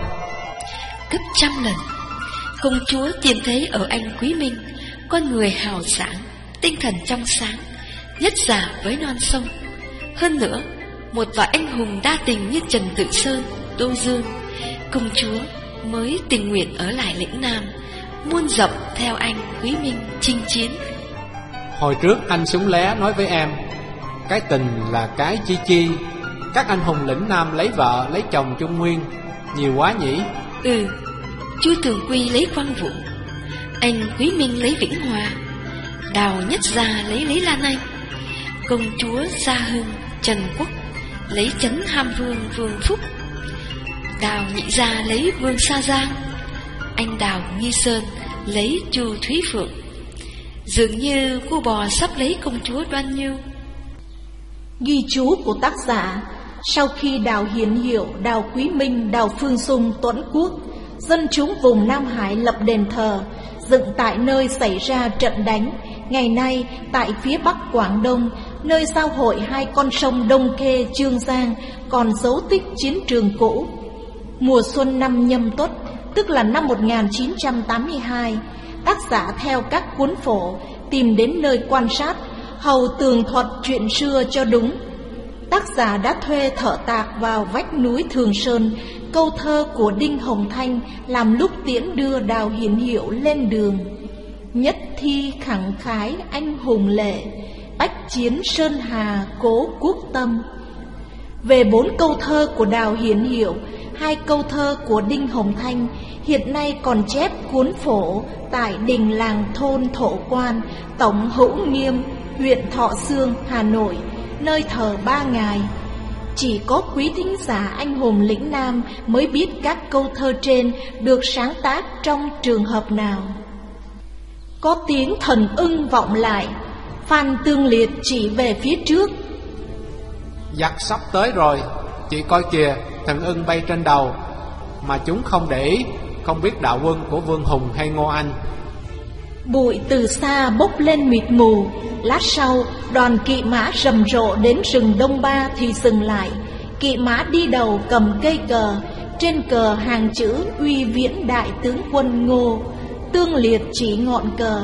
[SPEAKER 6] Gấp trăm lần. Công chúa tìm thấy ở anh Quý Minh con người hào sảng, tinh thần trong sáng, nhất giả với non sông. Hơn nữa, một vài anh hùng đa tình như Trần Tự Sơn, Tô Dương, công chúa mới tình nguyện ở lại lĩnh Nam, muôn dặm theo anh Quý Minh chinh chiến.
[SPEAKER 5] Hồi trước anh Súng Lé nói với em, cái tình là cái chi chi. Các anh hùng lĩnh Nam lấy vợ lấy chồng Trung Nguyên nhiều quá nhỉ?
[SPEAKER 6] Ừ, Chu Tường Quy lấy Quang Vũ, anh Quý Minh lấy Vĩnh Hòa, Đào Nhất Gia lấy Lý Lan Anh, công chúa Gia Hưng, Trần Quốc lấy Trấn Ham Vương Vương Phúc, Đào Nhị Gia lấy Vương Sa Giang, anh Đào Nghi Sơn lấy Chu Thúy Phượng. Dường như cô bò sắp lấy công chúa Đoan Nhiêu.
[SPEAKER 1] Ghi chú của tác giả: sau khi Đào Hiển Hiệu, Đào Quý Minh, Đào Phương Sung, Tuẫn Quốc, dân chúng vùng Nam Hải lập đền thờ, dựng tại nơi xảy ra trận đánh, ngày nay tại phía bắc Quảng Đông, nơi giao hội hai con sông Đông Khê, Chương Giang, còn dấu tích chiến trường cũ. Mùa xuân năm Nhâm Tuất, tức là năm một nghìn chín trăm tám mươi hai, tác giả theo các cuốn phổ tìm đến nơi quan sát, hầu tường thuật chuyện xưa cho đúng. Tác giả đã thuê thợ tạc vào vách núi Thường Sơn câu thơ của Đinh Hồng Thanh làm lúc tiễn đưa Đào Hiển Hiệu lên đường: nhất thi khẳng khái anh hùng lệ, bách chiến sơn hà cố quốc tâm. Về bốn câu thơ của Đào Hiển Hiệu, hai câu thơ của Đinh Hồng Thanh hiện nay còn chép cuốn phổ tại đình làng thôn Thổ Quan, tổng Hữu Nghiêm, huyện Thọ Xương, Hà Nội, nơi thờ ba ngài. Chỉ có quý thính giả anh hùng lĩnh Nam mới biết các câu thơ trên được sáng tác trong trường hợp nào. Có tiếng thần ưng vọng lại, Phan Tương Liệt chỉ về phía trước:
[SPEAKER 5] Giặc sắp tới rồi, chị coi kìa, thần ưng bay trên đầu. Mà chúng không để ý, không biết đạo quân của Vương Hùng hay Ngô Anh.
[SPEAKER 1] Bụi từ xa bốc lên mịt mù. Lát sau, đoàn kỵ mã rầm rộ đến rừng Đông Ba thì dừng lại. Kỵ mã đi đầu cầm cây cờ, trên cờ hàng chữ Uy Viễn Đại Tướng Quân Ngô. Tương Liệt chỉ ngọn cờ: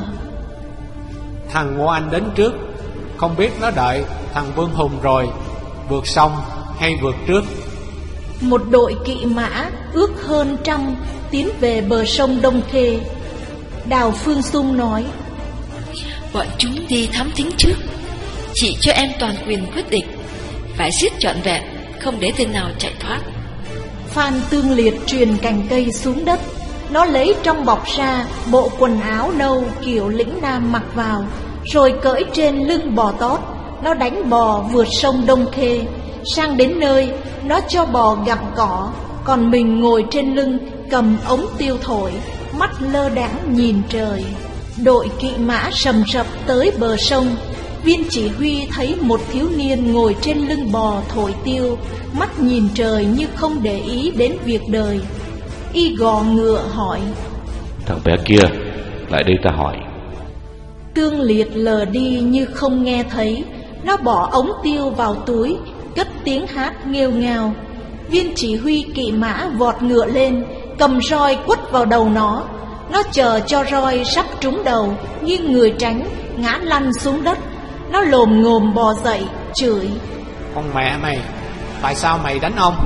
[SPEAKER 5] thằng Ngô Anh đến trước, không biết nó đợi thằng Vương Hùng rồi, vượt sông hay vượt trước.
[SPEAKER 1] Một đội kỵ mã ước hơn trăm tiến về bờ sông Đông Khê. Đào Phương Sung nói:
[SPEAKER 6] Bọn chúng đi thám thính trước, chỉ cho em toàn quyền quyết định, phải giết trọn vẹn, không để tên nào chạy thoát.
[SPEAKER 1] Phan Tương Liệt truyền cành cây xuống đất. Nó lấy trong bọc ra bộ quần áo nâu kiểu lĩnh nam mặc vào, rồi cởi trên lưng bò tót. Nó đánh bò vượt sông Đông Khê. Sang đến nơi, nó cho bò gặm cỏ, còn mình ngồi trên lưng cầm ống tiêu thổi, mắt lơ đãng nhìn trời. Đội kỵ mã sầm rập tới bờ sông. Viên chỉ huy thấy một thiếu niên ngồi trên lưng bò thổi tiêu, mắt nhìn trời như không để ý đến việc đời. Y gò ngựa hỏi:
[SPEAKER 3] Thằng bé kia, lại đây ta hỏi.
[SPEAKER 1] Tương Liệt lờ đi như không nghe thấy. Nó bỏ ống tiêu vào túi, cất tiếng hát nghêu ngao. Viên chỉ huy kỵ mã vọt ngựa lên, cầm roi quất vào đầu nó. Nó chờ cho roi sắp trúng đầu, nghiêng người tránh, ngã lăn xuống đất. Nó lồm ngồm bò dậy, chửi:
[SPEAKER 5] Con mẹ mày, tại sao mày đánh ông?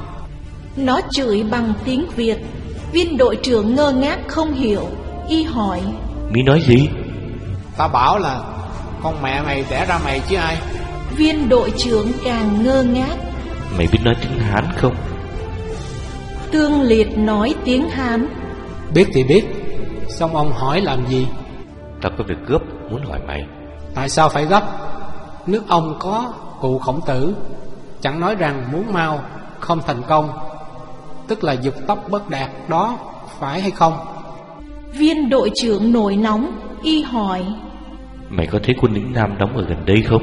[SPEAKER 1] Nó chửi bằng tiếng Việt. Viên đội trưởng ngơ ngác không hiểu. Y hỏi:
[SPEAKER 3] Mí nói gì?
[SPEAKER 5] Ta bảo là con mẹ mày đẻ ra mày chứ ai.
[SPEAKER 1] Viên đội trưởng càng ngơ ngác.
[SPEAKER 3] Mày biết nói tiếng Hán không?
[SPEAKER 1] Tương Liệt nói tiếng Hán.
[SPEAKER 5] Biết thì biết, xong ông hỏi làm gì?
[SPEAKER 3] Ta có việc gấp muốn hỏi mày.
[SPEAKER 5] Tại sao phải gấp? Nước ông có cụ Khổng Tử chẳng nói rằng muốn mau không thành công, tức là dục tốc bất đạt đó, phải hay không?
[SPEAKER 1] Viên đội trưởng nổi nóng. Y hỏi:
[SPEAKER 3] Mày có thấy quân lĩnh Nam đóng ở gần đây không?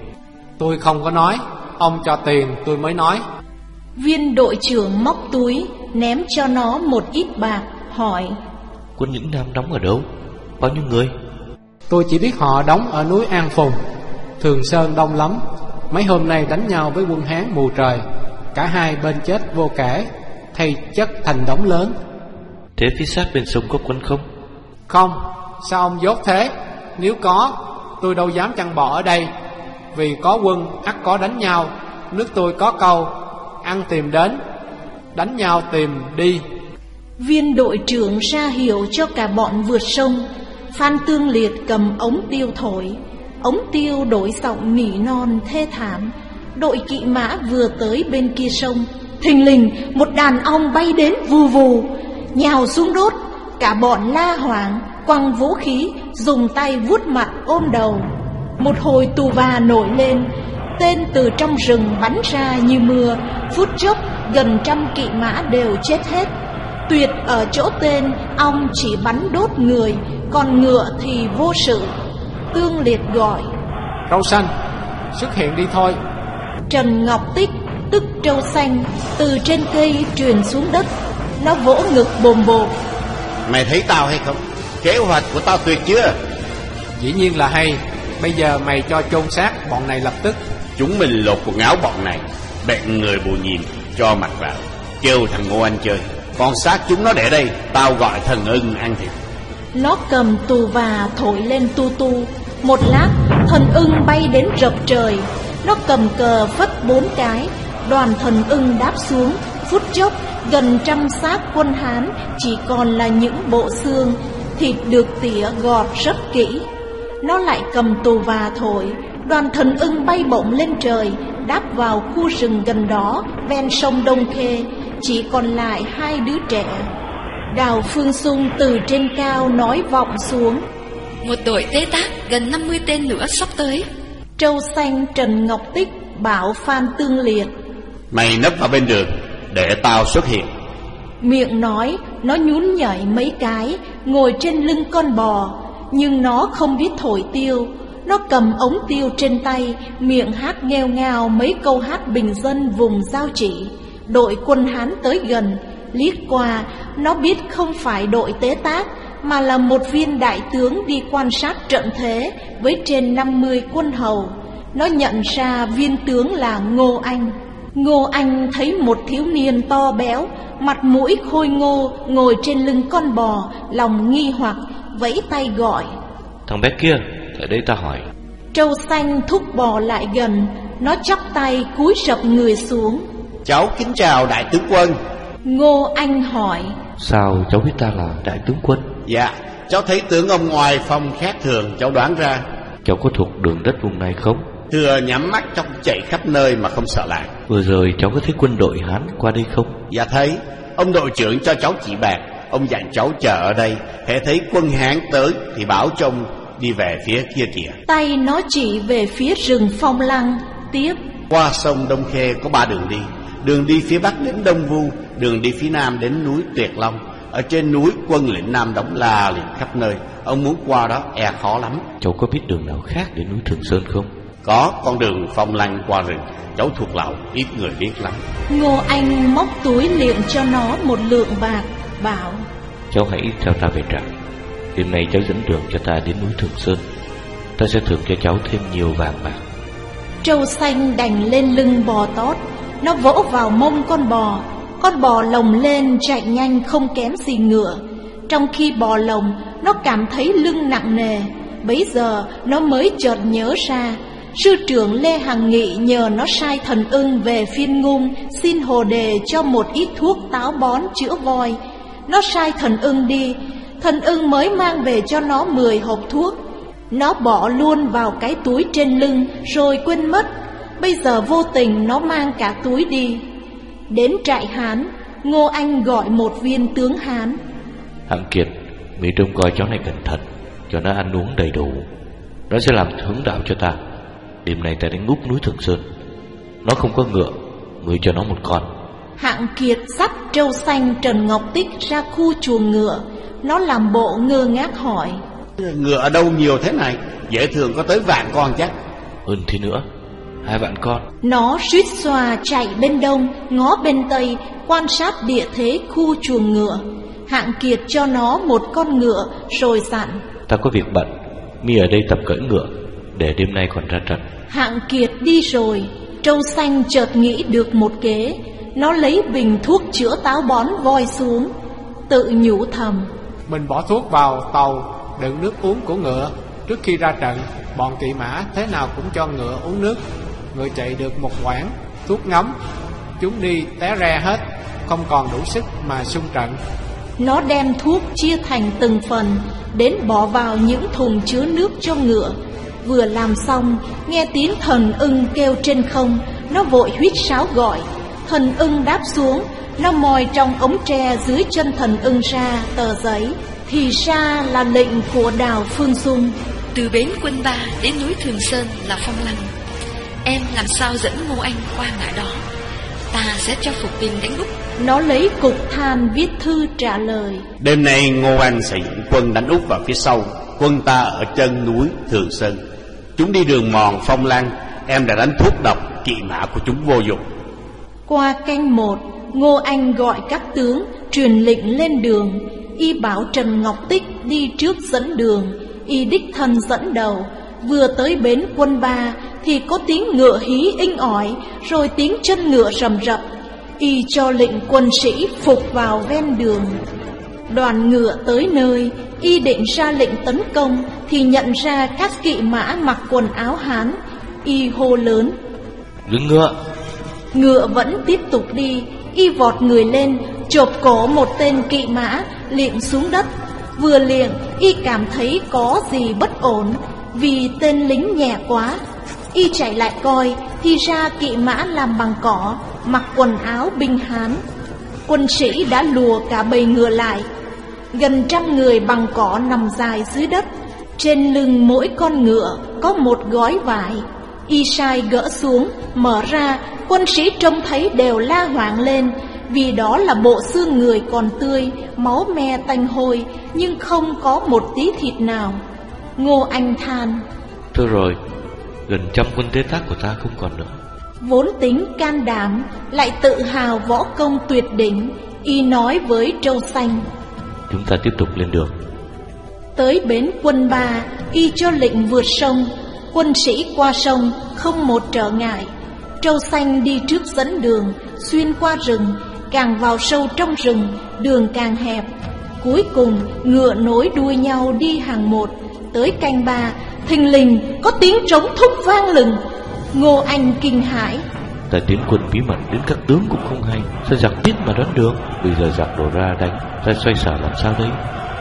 [SPEAKER 5] Tôi không có nói, ông cho tiền tôi mới nói.
[SPEAKER 1] Viên đội trưởng móc túi ném cho nó một ít bạc, hỏi:
[SPEAKER 3] Quân lĩnh Nam đóng ở đâu? Bao nhiêu người?
[SPEAKER 5] Tôi chỉ biết họ đóng ở núi An Phùng. Thường Sơn đông lắm. Mấy hôm nay đánh nhau với quân Hán mù trời, cả hai bên chết vô kể, thay chất thành đống lớn.
[SPEAKER 3] Thế phía sát bên sông có quân không?
[SPEAKER 5] Không. Sao ông dốt thế? Nếu có, tôi đâu dám chăn bò ở đây. Vì có quân ắt có đánh nhau. Nước tôi có câu: ăn tìm đến, đánh nhau tìm đi.
[SPEAKER 1] Viên đội trưởng ra hiệu cho cả bọn vượt sông. Phan Tương Liệt cầm ống tiêu thổi. Ống tiêu đổi giọng nỉ non thê thảm. Đội kỵ mã vừa tới bên kia sông, thình lình một đàn ong bay đến vù vù, nhào xuống đốt. Cả bọn la hoảng, quăng vũ khí, dùng tay vuốt mặt ôm đầu. Một hồi tù và nổi lên, tên từ trong rừng bắn ra như mưa. Phút chốc gần trăm kỵ mã đều chết hết. Tuyệt ở chỗ tên ong chỉ bắn đốt người, còn ngựa thì vô sự. Tương Liệt gọi:
[SPEAKER 5] Râu xanh, xuất hiện đi thôi.
[SPEAKER 1] Trần Ngọc Tích, tức Trâu Xanh, từ trên cây truyền xuống đất. Nó vỗ ngực bồm bột:
[SPEAKER 4] Mày thấy tao hay không? Kế hoạch của tao tuyệt chưa?
[SPEAKER 5] Dĩ nhiên là hay. Bây giờ mày cho chôn xác bọn này lập tức.
[SPEAKER 4] Chúng mình lột quần áo bọn này, bẹn người bù nhìn, cho mặt vào, kêu thằng Ngô Anh chơi. Còn xác chúng nó để đây, tao gọi thần ưng ăn thịt.
[SPEAKER 1] Nó cầm tù và thổi lên tu tu. Một lát, thần ưng bay đến rập trời. Nó cầm cờ phất bốn cái, đoàn thần ưng đáp xuống. Phút chốc, gần trăm xác quân Hán chỉ còn là những bộ xương, thịt được tỉa gọt rất kỹ. Nó lại cầm tù và thổi, đoàn thần ưng bay bổng lên trời, đáp vào khu rừng gần đó ven sông Đông Khê. Chỉ còn lại hai đứa trẻ. Đào Phương Sung từ trên cao nói vọng xuống:
[SPEAKER 6] Một đội tế tác gần năm mươi tên nữa sắp tới.
[SPEAKER 1] Trâu Xanh Trần Ngọc Tích bảo Phan Tương Liệt:
[SPEAKER 4] Mày nấp vào bên đường, để tao xuất hiện.
[SPEAKER 1] Miệng nói, nó nhún nhảy mấy cái, ngồi trên lưng con bò. Nhưng nó không biết thổi tiêu. Nó cầm ống tiêu trên tay, miệng hát nghêu ngao mấy câu hát bình dân vùng Giao Chỉ. Đội quân Hán tới gần, liếc qua, nó biết không phải đội tế tác, mà là một viên đại tướng đi quan sát trận thế với trên năm mươi quân hầu. Nó nhận ra viên tướng là Ngô Anh. Ngô Anh thấy một thiếu niên to béo, mặt mũi khôi ngô, ngồi trên lưng con bò, lòng nghi hoặc, vẫy tay gọi:
[SPEAKER 3] Thằng bé kia, lại đây ta hỏi.
[SPEAKER 1] Trâu Xanh thúc bò lại gần. Nó chắp tay cúi sập người xuống:
[SPEAKER 4] Cháu kính chào đại tướng quân.
[SPEAKER 1] Ngô Anh hỏi:
[SPEAKER 3] Sao cháu biết ta là đại tướng quân?
[SPEAKER 4] Dạ, cháu thấy tướng ông ngoài phong khác thường, cháu đoán ra.
[SPEAKER 3] Cháu có thuộc đường đất vùng này không?
[SPEAKER 4] Thưa nhắm mắt trong chạy khắp nơi mà không sợ lạc.
[SPEAKER 3] Vừa rồi cháu có thấy quân đội Hán qua đây không?
[SPEAKER 4] Dạ thấy. Ông đội trưởng cho cháu chỉ bạc. Ông dặn cháu chờ ở đây, hễ thấy quân Hán tới thì bảo cho ông đi về phía kia kìa.
[SPEAKER 1] Tay nó chỉ về phía rừng Phong Lăng. Tiếp:
[SPEAKER 4] Qua sông Đông Khê có ba đường đi. Đường đi phía bắc đến Đông Vu, đường đi phía nam đến núi Tuyệt Long. Ở trên núi quân lĩnh Nam đóng la liệt khắp nơi. Ông muốn qua đó e khó lắm.
[SPEAKER 3] Cháu có biết đường nào khác đến núi Thường Sơn không?
[SPEAKER 4] Có, con đường Phong Lăng qua rừng. Cháu thuộc lậu, ít người biết lắm.
[SPEAKER 1] Ngô Anh móc túi liệng cho nó một lượng bạc, bảo:
[SPEAKER 3] Cháu hãy theo ta về trại. Đêm nay cháu dẫn đường cho ta đến núi Thường Sơn. Ta sẽ thưởng cho cháu thêm nhiều vàng bạc.
[SPEAKER 1] Trâu xanh đành lên lưng bò tót. Nó vỗ vào mông con bò. Con bò lồng lên chạy nhanh không kém gì ngựa. Trong khi bò lồng, nó cảm thấy lưng nặng nề. Bấy giờ nó mới chợt nhớ ra, sư trưởng Lê Hằng Nghị nhờ nó sai thần ưng về Phiên Ngung xin Hồ Đề cho một ít thuốc táo bón chữa voi. Nó sai thần ưng đi. Thần ưng mới mang về cho nó mười hộp thuốc. Nó bỏ luôn vào cái túi trên lưng rồi quên mất. Bây giờ vô tình nó mang cả túi đi. Đến trại Hán, Ngô Anh gọi một viên tướng Hán:
[SPEAKER 3] Hạng Kiệt, Mỹ trông coi cháu này cẩn thận, cho nó ăn uống đầy đủ. Nó sẽ làm hướng đạo cho ta. Đêm nay ta đánh úp núi Thường Sơn. Nó không có ngựa, ngươi cho nó một con.
[SPEAKER 1] Hạng Kiệt dắt Trâu Xanh Trần Ngọc Tích ra khu chuồng ngựa. Nó làm bộ ngơ ngác hỏi:
[SPEAKER 4] Ngựa ở đâu nhiều thế này? Dễ thường có tới vạn con chắc.
[SPEAKER 3] Hơn thế nữa, hai vạn con.
[SPEAKER 1] Nó suýt xoa chạy bên đông, ngó bên tây, quan sát địa thế khu chuồng ngựa. Hạng Kiệt cho nó một con ngựa rồi dặn:
[SPEAKER 3] Ta có việc bận, mi ở đây tập cưỡi ngựa, để đêm nay còn ra trận.
[SPEAKER 1] Hạng Kiệt đi rồi. Trâu Xanh chợt nghĩ được một kế. Nó lấy bình thuốc chữa táo bón voi xuống, tự nhủ thầm:
[SPEAKER 5] Mình bỏ thuốc vào tàu đựng nước uống của ngựa. Trước khi ra trận, bọn kỵ mã thế nào cũng cho ngựa uống nước. Người chạy được một quãng, thuốc ngấm, chúng đi té re hết, không còn đủ sức mà xung trận.
[SPEAKER 1] Nó đem thuốc chia thành từng phần, đến bỏ vào những thùng chứa nước cho ngựa. Vừa làm xong, nghe tiếng thần ưng kêu trên không. Nó vội huýt sáo gọi. Thần ưng đáp xuống. Nó moi trong ống tre dưới chân thần ưng ra tờ giấy. Thì ra là lệnh của Đào Phương Dung.
[SPEAKER 6] Từ bến Quân Ba đến núi Thường Sơn là Phong Lăng. Em làm sao dẫn Ngô Anh qua ngã đó. Ta sẽ cho Phục Bình đánh úp.
[SPEAKER 1] Nó lấy cục than viết thư trả lời:
[SPEAKER 4] Đêm nay Ngô Anh sẽ dẫn quân đánh úp vào phía sau. Quân ta ở chân núi Thường Sơn. Chúng đi đường mòn Phong Lăng. Em đã đánh thuốc độc, kỵ mã của chúng vô dụng.
[SPEAKER 1] Qua canh một, Ngô Anh gọi các tướng truyền lệnh lên đường. Y bảo Trần Ngọc Tích đi trước dẫn đường. Y đích thân dẫn đầu. Vừa tới bến Quân Ba thì có tiếng ngựa hí inh ỏi, rồi tiếng chân ngựa rầm rập. Y cho lệnh quân sĩ phục vào ven đường. Đoàn ngựa tới nơi, Y định ra lệnh tấn công thì nhận ra các kỵ mã mặc quần áo Hán. Y hô lớn:
[SPEAKER 3] Dừng ngựa!
[SPEAKER 1] Ngựa vẫn tiếp tục đi. Y vọt người lên, chộp cổ một tên kỵ mã, liệng xuống đất. Vừa liệng, Y cảm thấy có gì bất ổn, vì tên lính nhẹ quá. Y chạy lại coi, thì ra kỵ mã làm bằng cỏ, mặc quần áo binh Hán. Quân sĩ đã lùa cả bầy ngựa lại. Gần trăm người bằng cỏ nằm dài dưới đất. Trên lưng mỗi con ngựa có một gói vải. Y sai gỡ xuống, mở ra. Quân sĩ trông thấy đều la hoảng lên, vì đó là bộ xương người còn tươi, máu me tanh hôi, nhưng không có một tí thịt nào. Ngô Anh than:
[SPEAKER 3] Thôi rồi, gần trăm quân tế tác của ta không còn nữa.
[SPEAKER 1] Vốn tính can đảm, lại tự hào võ công tuyệt đỉnh. Y nói với Trâu Xanh:
[SPEAKER 3] Chúng ta tiếp tục lên đường.
[SPEAKER 1] Tới bến Quân Ba, Y cho lệnh vượt sông. Quân sĩ qua sông không một trở ngại. Trâu Xanh đi trước dẫn đường, xuyên qua rừng. Càng vào sâu trong rừng, đường càng hẹp. Cuối cùng ngựa nối đuôi nhau đi hàng một. Tới canh ba, thình lình có tiếng trống thúc vang lừng. Ngô Anh kinh hãi:
[SPEAKER 3] Ta tiến quân bí mật đến các tướng cũng không hay, sao giặc biết mà đoán được? Bây giờ giặc đổ ra đánh, ta xoay sở làm sao đây?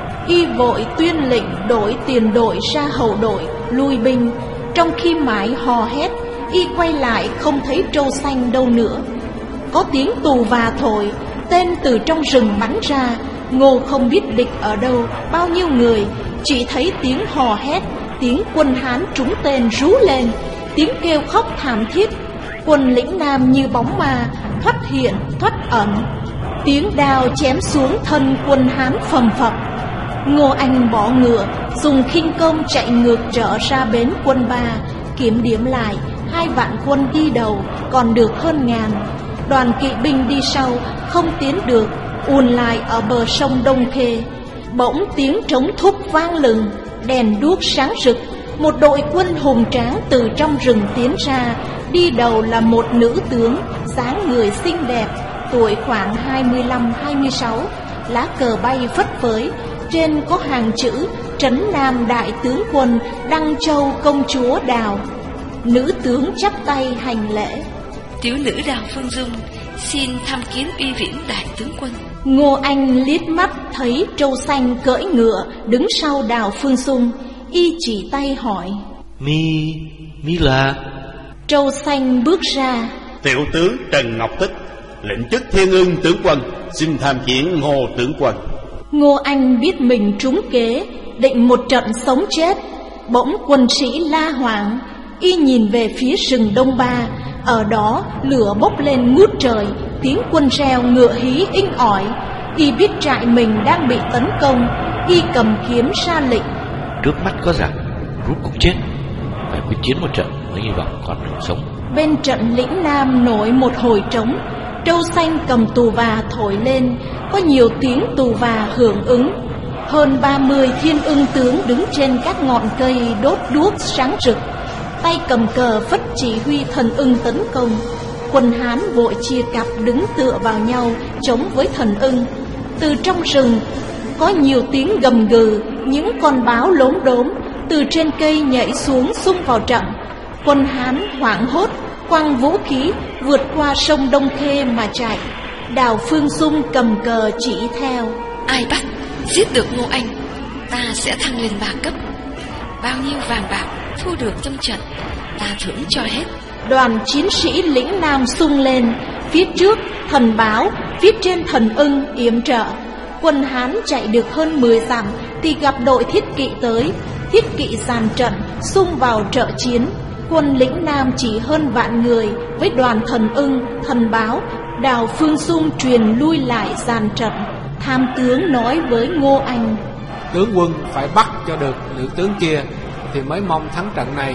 [SPEAKER 1] Y vội tuyên lệnh đổi tiền đội ra hậu đội lui binh. Trong khi mãi hò hét, y quay lại không thấy trâu xanh đâu nữa. Có tiếng tù và thổi, tên từ trong rừng bắn ra. Ngô không biết địch ở đâu, bao nhiêu người, chỉ thấy tiếng hò hét, tiếng quân Hán trúng tên rú lên, tiếng kêu khóc thảm thiết. Quân lĩnh Nam như bóng ma, thoát hiện thoát ẩn. Tiếng đao chém xuống thân quân Hán phầm phập. Ngô Anh bỏ ngựa, dùng khinh công chạy ngược trở ra bến quân Ba. Kiểm điểm lại, hai vạn quân đi đầu, còn được hơn ngàn. Đoàn kỵ binh đi sau, không tiến được, ùn lại ở bờ sông Đông Khê. Bỗng tiếng trống thúc vang lừng, đèn đuốc sáng rực. Một đội quân hùng tráng từ trong rừng tiến ra. Đi đầu là một nữ tướng, dáng người xinh đẹp, tuổi khoảng hai mươi lăm hai mươi sáu. Lá cờ bay phất phới, trên có hàng chữ Trấn Nam Đại Tướng Quân Đăng Châu Công Chúa Đào. Nữ tướng chắp tay hành lễ.
[SPEAKER 6] Tiểu nữ Đào Phương Dung xin tham kiến uy viễn Đại Tướng Quân.
[SPEAKER 1] Ngô Anh liếc mắt thấy trâu xanh cưỡi ngựa đứng sau Đào Phương Dung. Y chỉ tay hỏi:
[SPEAKER 3] Mi, mi là?
[SPEAKER 1] Trâu xanh bước ra:
[SPEAKER 4] Tiểu tướng Trần Ngọc Tích, lệnh chức Thiên Ưng tướng quân, xin tham kiến Ngô tướng quân.
[SPEAKER 1] Ngô Anh biết mình trúng kế, định một trận sống chết. Bỗng quân sĩ la hoảng, y nhìn về phía rừng Đông Ba. Ở đó lửa bốc lên ngút trời, tiếng quân reo ngựa hí inh ỏi. Y biết trại mình đang bị tấn công, y cầm kiếm ra lệnh:
[SPEAKER 3] Trước mắt có giặc, rút cũng chết, phải quyết chiến một trận mới hy vọng còn được sống.
[SPEAKER 1] Bên trận lĩnh Nam nổi một hồi trống. Trâu xanh cầm tù và thổi lên, có nhiều tiếng tù và hưởng ứng. Hơn ba mươi thiên ưng tướng đứng trên các ngọn cây đốt đuốc sáng rực, tay cầm cờ phất chỉ huy thần ưng tấn công. Quân Hán vội chia cặp đứng tựa vào nhau chống với thần ưng. Từ trong rừng có nhiều tiếng gầm gừ, những con báo lốm đốm từ trên cây nhảy xuống xung vào trận. Quân Hán hoảng hốt quăng vũ khí vượt qua sông Đông Khê mà chạy. Đào Phương Dung cầm cờ chỉ theo:
[SPEAKER 6] Ai bắt giết được Ngô Anh, ta sẽ thăng lên ba cấp. Bao nhiêu vàng bạc thu được trong trận, ta thưởng cho hết.
[SPEAKER 1] Đoàn chiến sĩ lĩnh Nam sung lên, phía trước thần báo, phía trên thần ưng yểm trợ. Quân Hán chạy được hơn mười dặm thì gặp đội thiết kỵ tới. Thiết kỵ dàn trận xung vào trợ chiến. Quân lĩnh Nam chỉ hơn vạn người với đoàn thần ưng, thần báo. Đào Phương Dung truyền lui lại dàn trận. Tham tướng nói với Ngô Anh:
[SPEAKER 5] Tướng quân phải bắt cho được nữ tướng kia thì mới mong thắng trận này.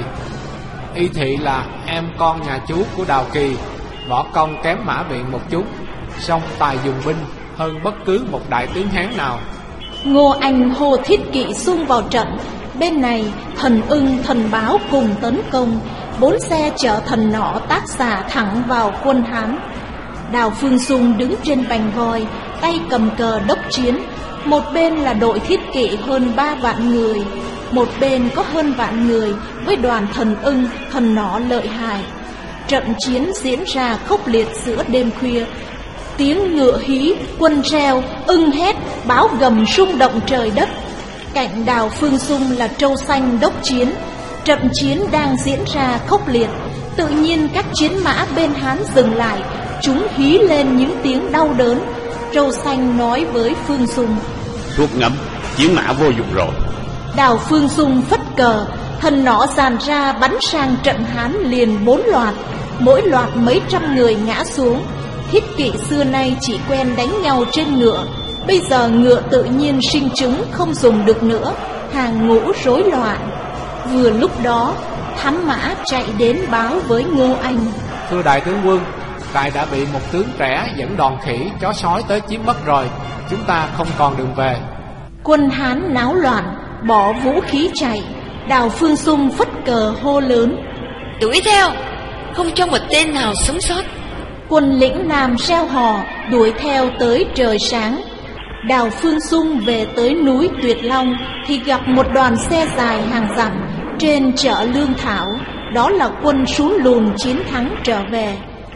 [SPEAKER 5] Y thị là em con nhà chú của Đào Kỳ, võ công kém Mã Viện một chút, song tài dùng binh hơn bất cứ một đại tướng Hán nào.
[SPEAKER 1] Ngô Anh hô thiết kỵ xung vào trận. Bên này thần ưng, thần báo cùng tấn công. Bốn xe chở thần nỏ tác xạ thẳng vào quân Hán. Đào Phương Dung đứng trên bành voi, tay cầm cờ đốc chiến. Một bên là đội thiết kỵ hơn ba vạn người, một bên có hơn vạn người với đoàn thần ưng, thần nỏ lợi hại. Trận chiến diễn ra khốc liệt giữa đêm khuya. Tiếng ngựa hí, quân reo, ưng hét, báo gầm rung động trời đất. Cạnh Đào Phương Dung là trâu xanh đốc chiến. Trận chiến đang diễn ra khốc liệt. Tự nhiên các chiến mã bên Hán dừng lại, chúng hí lên những tiếng đau đớn. Trâu xanh nói với Phương Dung:
[SPEAKER 4] Thuốc ngấm, chiến mã vô dụng rồi.
[SPEAKER 1] Đào Phương Dung phất cờ, thần nỏ dàn ra bắn sang trận Hán liền bốn loạt, mỗi loạt mấy trăm người ngã xuống. Thiết kỵ xưa nay chỉ quen đánh nhau trên ngựa, bây giờ ngựa tự nhiên sinh chứng không dùng được nữa, hàng ngũ rối loạn. Vừa lúc đó Thám Mã chạy đến báo với Ngô Anh:
[SPEAKER 5] Thưa đại tướng quân, trại đã bị một tướng trẻ dẫn đòn khỉ, chó sói tới chiếm mất rồi, chúng ta không còn đường về.
[SPEAKER 1] Quân Hán náo loạn, bỏ vũ khí chạy. Đào Phương Dung phất cờ hô lớn:
[SPEAKER 6] Đuổi theo, không cho một tên nào sống sót.
[SPEAKER 1] Quân lĩnh Nam reo hò đuổi theo tới trời sáng. Đào Phương Dung về tới núi Tuyệt Long thì gặp một đoàn xe dài hàng dặm trên chợ lương thảo. Đó là quân Sún Lùn chiến thắng trở về.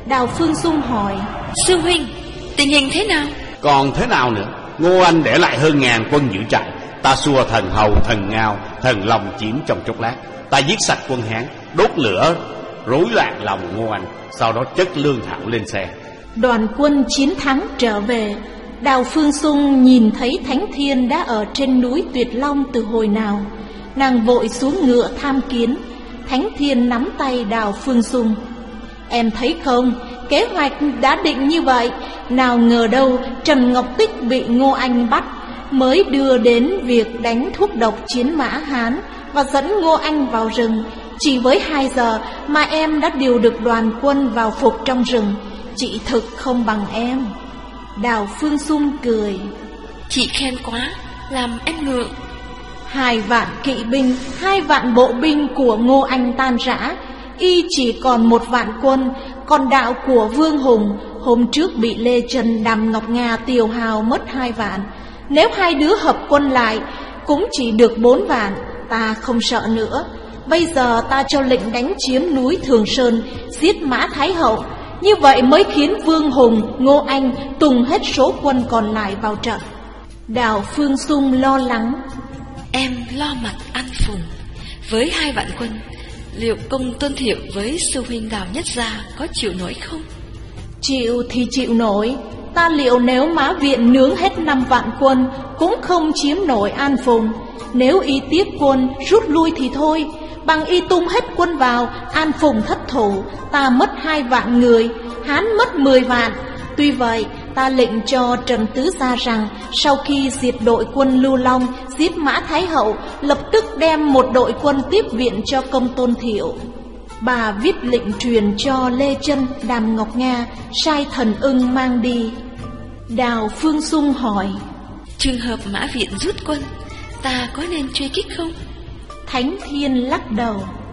[SPEAKER 1] Đào Phương Dung hỏi:
[SPEAKER 6] Sư huynh, tình hình thế nào?
[SPEAKER 4] Còn thế nào nữa? Ngô Anh để lại hơn ngàn quân giữ trại. Ta xua thần hầu, thần ngao, thần long chiếm trong chốc lát. Ta giết sạch quân Hán, đốt lửa rối loạn lòng Ngô Anh, sau đó chất lương thảo lên xe.
[SPEAKER 1] Đoàn quân chiến thắng trở về. Đào Phương Dung nhìn thấy Thánh Thiên đã ở trên núi Tuyệt Long từ hồi nào. Nàng vội xuống ngựa tham kiến. Thánh Thiên nắm tay Đào Phương Dung: Em thấy không, kế hoạch đã định như vậy. Nào ngờ đâu Trần Ngọc Tích bị Ngô Anh bắt, mới đưa đến việc đánh thuốc độc chiến mã Hán và dẫn Ngô Anh vào rừng. Chỉ với hai giờ mà em đã điều được đoàn quân vào phục trong rừng. Chị thực không bằng em. Đào Phương Dung cười:
[SPEAKER 6] Chị khen quá, làm em ngượng.
[SPEAKER 1] Hai vạn kỵ binh, hai vạn bộ binh của Ngô Anh tan rã, y chỉ còn một vạn quân. Còn đạo của Vương Hùng hôm trước bị Lê Trần, Đàm Ngọc Nga tiêu hao mất hai vạn. Nếu hai đứa hợp quân lại cũng chỉ được bốn vạn. Ta không sợ nữa. Bây giờ ta cho lệnh đánh chiếm núi Thường Sơn, giết Mã Thái Hậu. Như vậy mới khiến Vương Hùng, Ngô Anh tùng hết số quân còn lại vào trận. Đào Phương Dung lo lắng:
[SPEAKER 6] Em lo mặt An Phùng. Với hai vạn quân, liệu Công Tôn Thiệu với sư huynh Đào Nhất Gia có chịu nổi không?
[SPEAKER 1] Chịu thì chịu nổi. Ta liệu nếu Mã Viện nướng hết năm vạn quân cũng không chiếm nổi An Phùng. Nếu y tiếp quân rút lui thì thôi, bằng y tung hết quân vào, An Phùng thất thủ, ta mất hai vạn người, Hán mất mười vạn. Tuy vậy, ta lệnh cho Trần Tứ Gia rằng sau khi diệt đội quân Lưu Long, giết Mã Thái Hậu, lập tức đem một đội quân tiếp viện cho Công Tôn Thiệu. Bà viết lệnh truyền cho Lê Chân, Đàm Ngọc Nga, sai Thần Ưng mang đi. Đào Phương Dung hỏi:
[SPEAKER 6] Trường hợp Mã Viện rút quân, ta có nên truy kích không?
[SPEAKER 1] Thánh Thiên lắc đầu: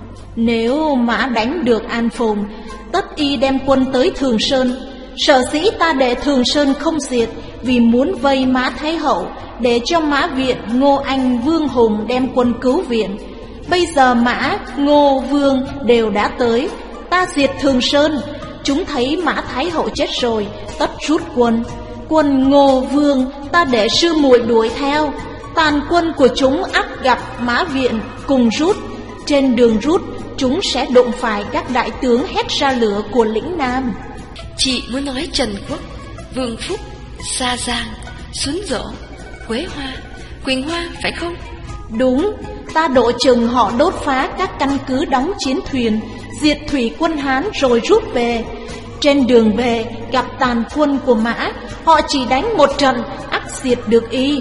[SPEAKER 1] Nếu Mã đánh được An Phùng, tất y đem quân tới Thường Sơn. Sở dĩ ta để Thường Sơn không diệt, vì muốn vây Mã Thái Hậu, để cho Mã Viện, Ngô Anh, Vương Hùng đem quân cứu viện. Bây giờ Mã, Ngô, Vương đều đã tới, ta diệt Thường Sơn, chúng thấy Mã Thái Hậu chết rồi, tất rút quân. Quân Ngô, Vương ta để sư muội đuổi theo, toàn quân của chúng ắt gặp Mã Viện cùng rút. Trên đường rút, chúng sẽ đụng phải các đại tướng hét ra lửa của lĩnh Nam.
[SPEAKER 6] Chị muốn nói Trần Quốc, Vương Phúc, Sa Giang, Xuân Dỗ, Quế Hoa, Quỳnh Hoa phải không?
[SPEAKER 1] Đúng, ta độ chừng họ đốt phá các căn cứ đóng chiến thuyền, diệt thủy quân Hán rồi rút về. Trên đường về gặp tàn quân của Mã, họ chỉ đánh một trận ắt diệt được y.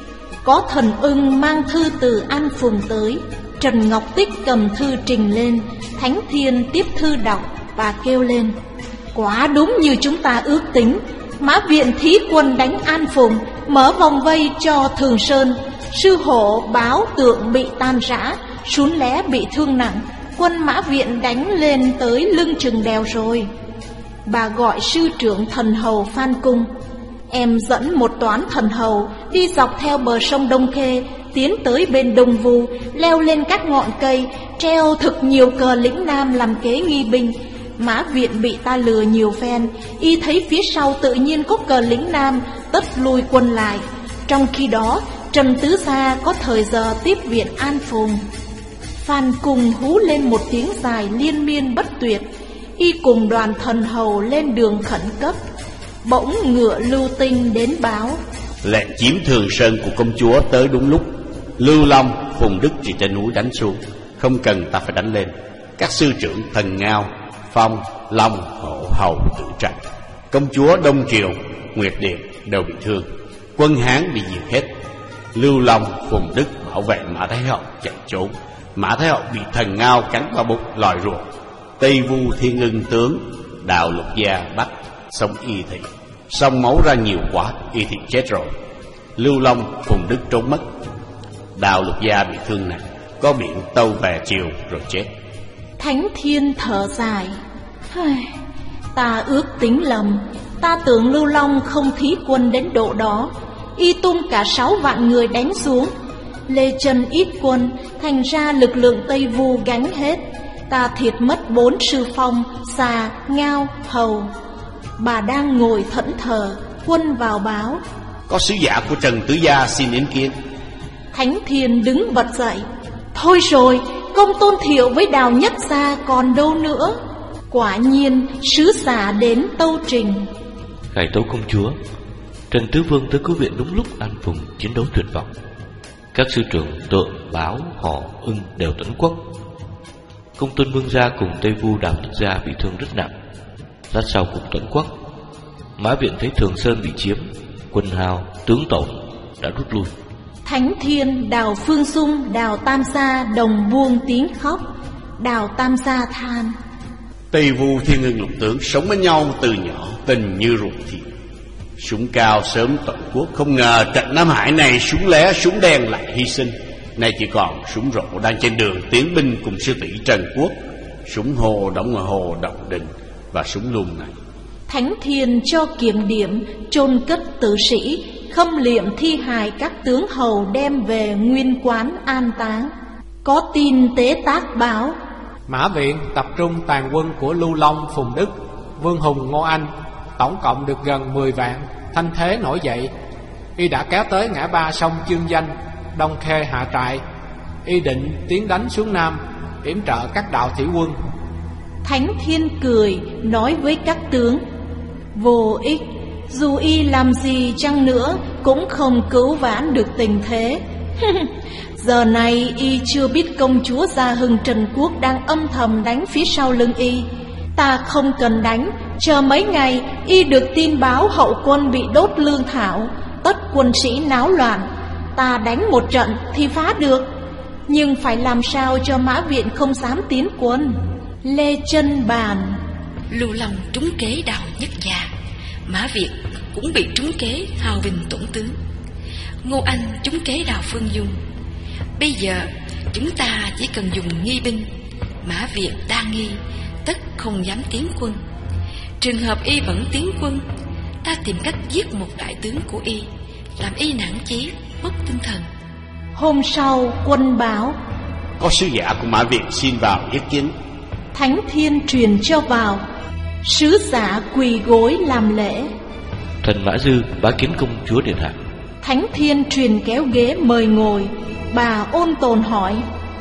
[SPEAKER 1] Có Thần Ưng mang thư từ An Phùng tới. Trần Ngọc Tích cầm thư trình lên. Thánh Thiên tiếp thư đọc và kêu lên: Quá đúng như chúng ta ước tính. Mã Viện thí quân đánh An Phùng, mở vòng vây cho Thường Sơn. Sư Hổ báo Tượng bị tan rã, Sún Lé bị thương nặng. Quân Mã Viện đánh lên tới lưng chừng đèo rồi. Bà gọi sư trưởng thần hầu Phan Cung: Em dẫn một toán thần hầu đi dọc theo bờ sông Đông Khê, tiến tới bên Đông Vu, leo lên các ngọn cây, treo thực nhiều cờ lĩnh Nam làm kế nghi binh. Mã Viện bị ta lừa nhiều phen, y thấy phía sau tự nhiên có cờ lĩnh Nam, tất lui quân lại. Trong khi đó Trần Tứ Gia có thời giờ tiếp viện An Phùng. Phan Cung hú lên một tiếng dài liên miên bất tuyệt. Y cùng đoàn thần hầu lên đường khẩn cấp. Bỗng ngựa Lưu Tinh đến báo:
[SPEAKER 4] Lệnh chiếm Thường Sơn của công chúa tới đúng lúc. Lưu Long, Phùng Đức chỉ trên núi đánh xuống, không cần ta phải đánh lên. Các sư trưởng Thần Ngao, Phong, Long, Hổ, Hầu tự trận. Công chúa Đông Triều, Nguyệt Điện đều bị thương, quân Hán bị diệt hết. Lưu Long, Phùng Đức bảo vệ Mã Thái Hậu chạy trốn. Mã Thái Hậu bị Thần Ngao cắn vào bụng lòi ruột. Tây Vu Thiên Ưng tướng Đào Lục Gia bắt xong y thị, xong máu ra nhiều quá, y thị chết rồi. Lưu Long, Phùng Đức trốn mất. Đào Lục Gia bị thương nặng, có biển tâu về chiều rồi chết.
[SPEAKER 1] Thánh Thiên thở dài: Ta ước tính lầm. Ta tưởng Lưu Long không thí quân đến độ đó, y tung cả sáu vạn người đánh xuống. Lê Chân ít quân, thành ra lực lượng Tây Vu gánh hết. Ta thiệt mất bốn sư phong, xà, ngao, hầu. Bà đang ngồi thẫn thờ, quân vào báo:
[SPEAKER 4] Có sứ giả của Trần Tứ Gia xin yến kiến.
[SPEAKER 1] Thánh Thiên đứng bật dậy: Thôi rồi, Công Tôn Thiệu với Đào Nhất Gia còn đâu nữa. Quả nhiên sứ giả đến tâu trình:
[SPEAKER 3] Khải tấu công chúa, Trần Tứ Vương tới cứu viện đúng lúc An Phùng chiến đấu tuyệt vọng. Các sư trưởng Tượng, Báo, Hò, Ưng đều tấn quốc. Công Tôn Vương gia cùng Tây Vu Đào Nhất Gia bị thương rất nặng. Lát sau cùng tấn quốc. Mã Viện thấy Thường Sơn bị chiếm, quân hao, tướng tổn, đã rút lui.
[SPEAKER 1] Thánh Thiên, Đào Phương Dung, Đào Tam Gia đồng buông tiếng khóc. Đào Tam Gia than:
[SPEAKER 4] Tây Vu Thiên Ưng lục tướng sống với nhau từ nhỏ, tình như ruột thịt. Súng cao sớm toàn quốc, không ngờ trận Nam Hải này súng lé súng đen lại hy sinh. Nay chỉ còn súng rộ đang trên đường tiến binh cùng sư tỷ Trần Quốc, súng hồ đóng ở hồ Động Đình và súng lùng này.
[SPEAKER 1] Thánh Thiên cho kiểm điểm, chôn cất tử sĩ, khâm liệm thi hài các tướng hầu đem về nguyên quán an táng. Có tin tế tác báo:
[SPEAKER 5] Mã Viện tập trung tàn quân của Lưu Long, Phùng Đức, Vương Hùng, Ngô Anh, tổng cộng được gần mười vạn. Thanh thế nổi dậy, y đã kéo tới ngã ba sông Chương Danh, Đông Khê hạ trại. Y định tiến đánh xuống Nam, yểm trợ các đạo thủy quân.
[SPEAKER 1] Thánh Thiên cười nói với các tướng: Vô ích, dù y làm gì chăng nữa cũng không cứu vãn được tình thế. Giờ này y chưa biết công chúa Gia Hưng Trần Quốc đang âm thầm đánh phía sau lưng y. Ta không cần đánh, chờ mấy ngày y được tin báo hậu quân bị đốt lương thảo, tất quân sĩ náo loạn. Ta đánh một trận thì phá được, nhưng phải làm sao cho Mã Viện không dám tiến quân. Lê Chân bàn:
[SPEAKER 6] Lưu Long trúng kế Đào Nhất Gia, Mã Viện cũng bị trúng kế Hào Bình tổn tướng, Ngô Anh trúng kế Đào Phương Dung. Bây giờ chúng ta chỉ cần dùng nghi binh. Mã Viện đa nghi, tất không dám tiến quân. Trường hợp y vẫn tiến quân, ta tìm cách giết một đại tướng của y, làm y nản chí, mất tinh thần.
[SPEAKER 1] Hôm sau quân báo:
[SPEAKER 4] Có sứ giả của Mã Viện xin vào yết kiến.
[SPEAKER 1] Thánh Thiên truyền cho vào. Sứ giả quỳ gối làm lễ:
[SPEAKER 3] Thần Mã Dư bái kiến công chúa điện hạ.
[SPEAKER 1] Thánh Thiên truyền kéo ghế mời ngồi. Bà ôn tồn hỏi: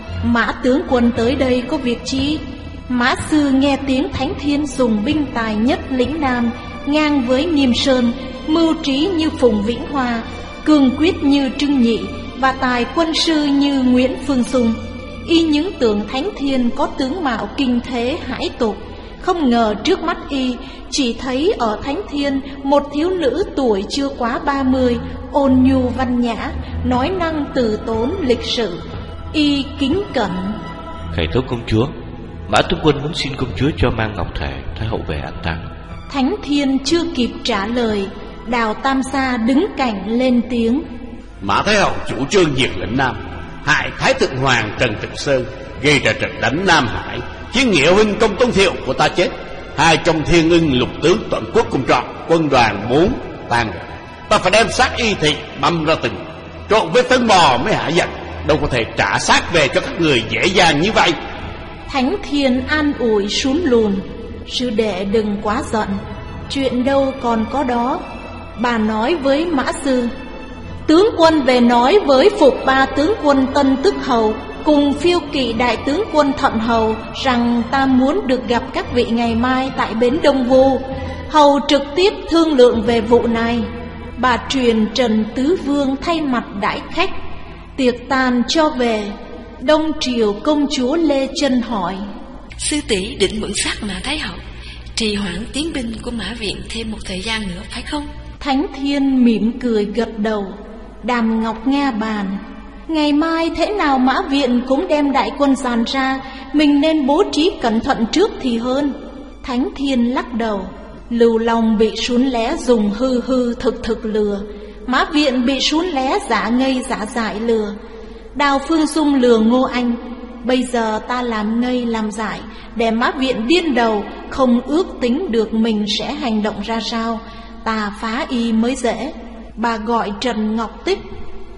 [SPEAKER 1] Mã tướng quân tới đây có việc chi? Mã Sư nghe tiếng Thánh Thiên dùng binh tài nhất lĩnh Nam, ngang với Niêm Sơn, mưu trí như Phùng Vĩnh Hoa, cương quyết như Trưng Nhị, và tài quân sư như Nguyễn Phương Dung. Y những tưởng Thánh Thiên có tướng mạo kinh thế hải tục, không ngờ trước mắt y chỉ thấy ở Thánh Thiên một thiếu nữ tuổi chưa quá ba mươi, ôn nhu văn nhã, nói năng từ tốn lịch sự. Y kính cẩn:
[SPEAKER 3] Khải tấu công chúa, Mã tướng quân muốn xin công chúa cho mang ngọc thể Thái hậu về an táng.
[SPEAKER 1] Thánh Thiên chưa kịp trả lời, Đào Tam Sa đứng cạnh lên tiếng:
[SPEAKER 4] Mã Thái hậu chủ trương diệt lĩnh Nam, hại Thái thượng hoàng Trần Trực Sơn, gây ra trận đánh Nam Hải, khiến nghĩa huynh Công Tôn Thiệu của ta chết. Hai trong Thiên Ưng lục tướng toàn quốc cùng trọn, quân đoàn bốn tan rồi. Ta phải đem xác y thị băm ra từng, trộn với phân bò mới hả giận. Đâu có thể trả xác về cho các người dễ dàng như vậy.
[SPEAKER 1] Thánh Thiên an ủi sún lùn: Sư đệ đừng quá giận, chuyện đâu còn có đó. Bà nói với Mã Sư: Tướng quân về nói với Phục Ba tướng quân Tân Tức Hầu cùng Phiêu Kỵ đại tướng quân Thận Hầu rằng ta muốn được gặp các vị ngày mai tại bến Đông Vu. Hầu trực tiếp thương lượng về vụ này. Bà truyền Trần Tứ Vương thay mặt đãi khách. Tiệc tàn cho về. Đông triều công chúa Lê Chân hỏi:
[SPEAKER 6] Sư tỷ định mượn xác Mã Thái hậu, trì hoãn tiến binh của Mã Viện thêm một thời gian nữa phải không?
[SPEAKER 1] Thánh Thiên mỉm cười gật đầu. Đàm Ngọc Nga bàn: Ngày mai thế nào Mã Viện cũng đem đại quân dàn ra, mình nên bố trí cẩn thận trước thì hơn. Thánh Thiên lắc đầu: Lưu Long bị sún lé dùng hư hư thực thực lừa, Mã Viện bị sún lé giả ngây giả dại lừa. Đào Phương Dung lừa Ngô Anh, bây giờ ta làm ngây làm dại để Mã Viện điên đầu, không ước tính được mình sẽ hành động ra sao. Ta phá y mới dễ. Bà gọi Trần Ngọc Tích: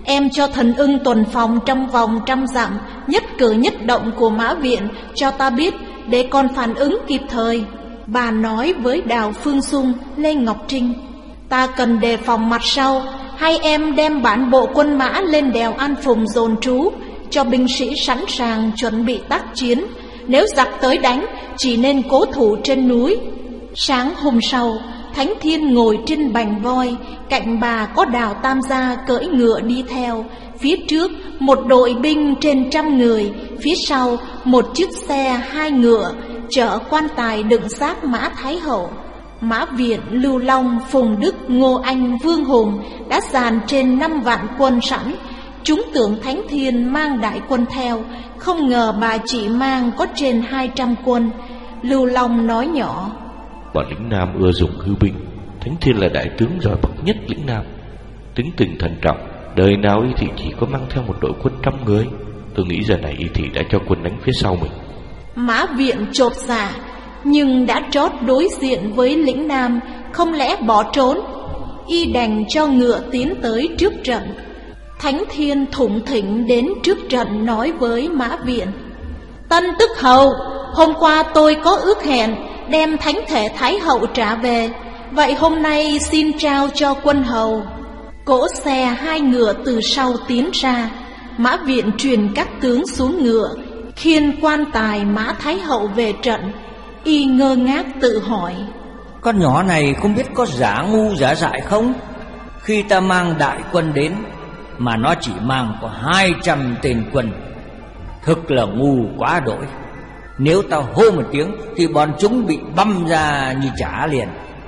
[SPEAKER 1] Em cho thần ưng tuần phòng trong vòng trăm dặm, nhất cử nhất động của Mã Viện cho ta biết, để con phản ứng kịp thời. Bà nói với Đào Phương Dung, Lê Ngọc Trinh: ta cần đề phòng mặt sau, hai em đem bản bộ quân mã lên đèo An Phùng dồn trú, cho binh sĩ sẵn sàng chuẩn bị tác chiến. Nếu giặc tới đánh, chỉ nên cố thủ trên núi. Sáng hôm sau, Thánh Thiên ngồi trên bành voi, cạnh bà có Đào Tam Gia cưỡi ngựa đi theo. Phía trước một đội binh trên trăm người, phía sau một chiếc xe hai ngựa chở quan tài đựng xác Mã Thái Hậu. Mã Viện, Lưu Long, Phùng Đức, Ngô Anh, Vương Hùng đã dàn trên năm vạn quân sẵn. Chúng tưởng Thánh Thiên mang đại quân theo, không ngờ bà chỉ mang có trên hai trăm quân. Lưu Long nói nhỏ:
[SPEAKER 3] bọn lĩnh Nam ưa dùng hư binh, Thánh Thiên là đại tướng giỏi bậc nhất lĩnh Nam, tính tình thận trọng, đời nào Y Thị chỉ có mang theo một đội quân trăm người. Tôi nghĩ giờ này Y Thị đã cho quân đánh phía sau mình.
[SPEAKER 1] Mã Viện chột dạ, nhưng đã trót đối diện với lĩnh Nam, không lẽ bỏ trốn. Y đành cho ngựa tiến tới trước trận. Thánh Thiên thủng thỉnh đến trước trận nói với Mã Viện: Tân Tức Hầu, hôm qua tôi có ước hẹn đem thánh thể Thái Hậu trả về, vậy hôm nay xin trao cho quân hầu. Cỗ xe hai ngựa từ sau tiến ra. Mã Viện truyền các tướng xuống ngựa, khiêng quan tài Mã Thái Hậu về trận. Y ngơ ngác tự hỏi:
[SPEAKER 2] con nhỏ này không biết có giả ngu giả dại không? Khi ta mang đại quân đến mà nó chỉ mang có hai trăm tên quân, thực là ngu quá đổi. Nếu ta hô một tiếng thì bọn chúng bị băm ra như chả liền.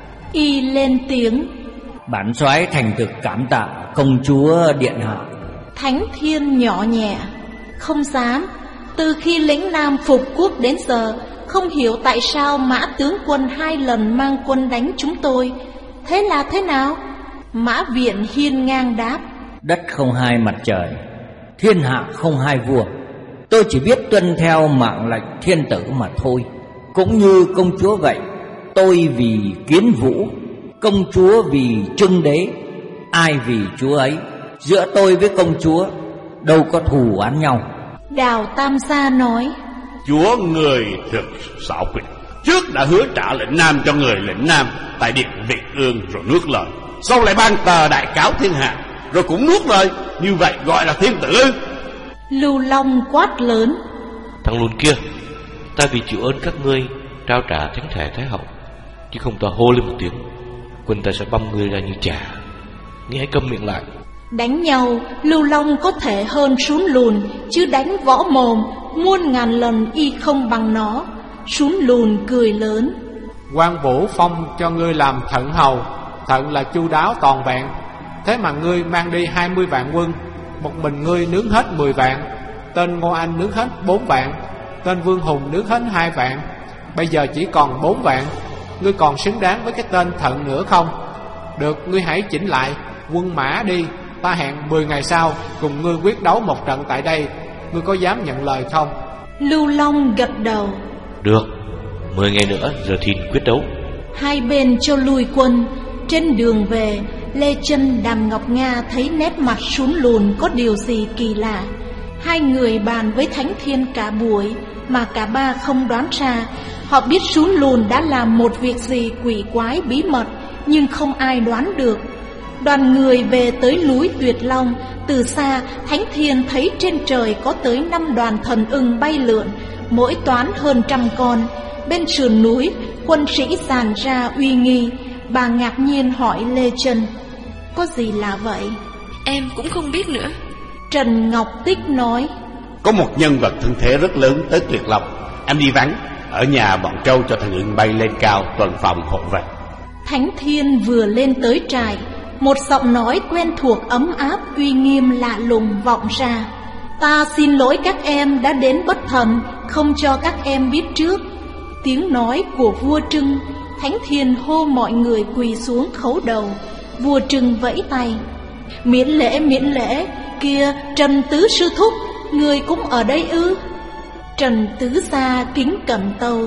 [SPEAKER 1] Y lên tiếng:
[SPEAKER 2] bản soái thành thực cảm tạ công chúa điện hạ.
[SPEAKER 1] Thánh Thiên nhỏ nhẹ: không dám. Từ khi lĩnh Nam phục quốc đến giờ, không hiểu tại sao Mã tướng quân hai lần mang quân đánh chúng tôi. Thế là thế nào? Mã Viện hiên ngang đáp:
[SPEAKER 2] đất không hai mặt trời, thiên hạ không hai vua. Tôi chỉ biết tuân theo mạng lệnh thiên tử mà thôi. Cũng như công chúa vậy, tôi vì Kiến Vũ, công chúa vì Trưng Đế. Ai vì chúa ấy, giữa tôi với công chúa đâu có thù oán nhau.
[SPEAKER 1] Đào Tam Gia nói:
[SPEAKER 4] chúa người thực xảo quyệt, trước đã hứa trả lĩnh Nam cho người lĩnh Nam tại điện Việt Ương rồi nuốt lời, sau lại ban tờ đại cáo thiên hạ rồi cũng nuốt lời, như vậy gọi là thiên tử ư?
[SPEAKER 1] Lưu Long quát lớn:
[SPEAKER 3] thằng lùn kia, ta vì chịu ơn các ngươi trao trả thánh thể Thái Hậu, chứ không ta hô lên một tiếng, quân ta sẽ băm ngươi ra như chả. Ngươi hãy câm miệng lại.
[SPEAKER 1] Đánh nhau, Lưu Long có thể hơn Sún Lùn, chứ đánh võ mồm muôn ngàn lần Y không bằng nó. Sún Lùn cười lớn:
[SPEAKER 5] Quan Vũ phong cho ngươi làm thận hầu, thận là chu đáo toàn vẹn. Thế mà ngươi mang đi hai mươi vạn quân, một mình ngươi nướng hết mười vạn, tên Ngô Anh nướng hết bốn vạn, tên Vương Hùng nướng hết hai vạn, bây giờ chỉ còn bốn vạn. Ngươi còn xứng đáng với cái tên thận nữa không? Được, ngươi hãy chỉnh lại quân mã đi. Ta hẹn mười ngày sau cùng ngươi quyết đấu một trận tại đây. Ngươi có dám nhận lời không?
[SPEAKER 1] Lưu Long gật đầu:
[SPEAKER 3] được, mười ngày nữa giờ thìn quyết đấu.
[SPEAKER 1] Hai bên cho lui quân. Trên đường về, Lê Chân, Đàm Ngọc Nga thấy nét mặt Sún Lùn có điều gì kỳ lạ. Hai người bàn với Thánh Thiên cả buổi mà cả ba không đoán ra. Họ biết Sún Lùn đã làm một việc gì quỷ quái bí mật, nhưng không ai đoán được. Đoàn người về tới núi Tuyệt Long. Từ xa, Thánh Thiên thấy trên trời có tới năm đoàn thần ưng bay lượn, mỗi toán hơn trăm con. Bên sườn núi, quân sĩ dàn ra uy nghi. Bà ngạc nhiên hỏi Lê Trân: có gì lạ vậy?
[SPEAKER 6] Em cũng không biết nữa.
[SPEAKER 1] Trần Ngọc Tích nói:
[SPEAKER 4] có một nhân vật thân thế rất lớn tới Tuyệt Long. Em đi vắng, ở nhà bọn trâu cho thằng ưng bay lên cao tuần phòng hộ vệ.
[SPEAKER 1] Thánh Thiên vừa lên tới trại, một giọng nói quen thuộc ấm áp uy nghiêm lạ lùng vọng ra: ta xin lỗi các em đã đến bất thần, không cho các em biết trước. Tiếng nói của vua Trưng. Thánh Thiên hô mọi người quỳ xuống khấu đầu. Vua Trưng vẫy tay: miễn lễ miễn lễ. Kia Trần Tứ Sư Thúc, người cũng ở đây ư? Trần Tứ Gia kính cẩn tâu: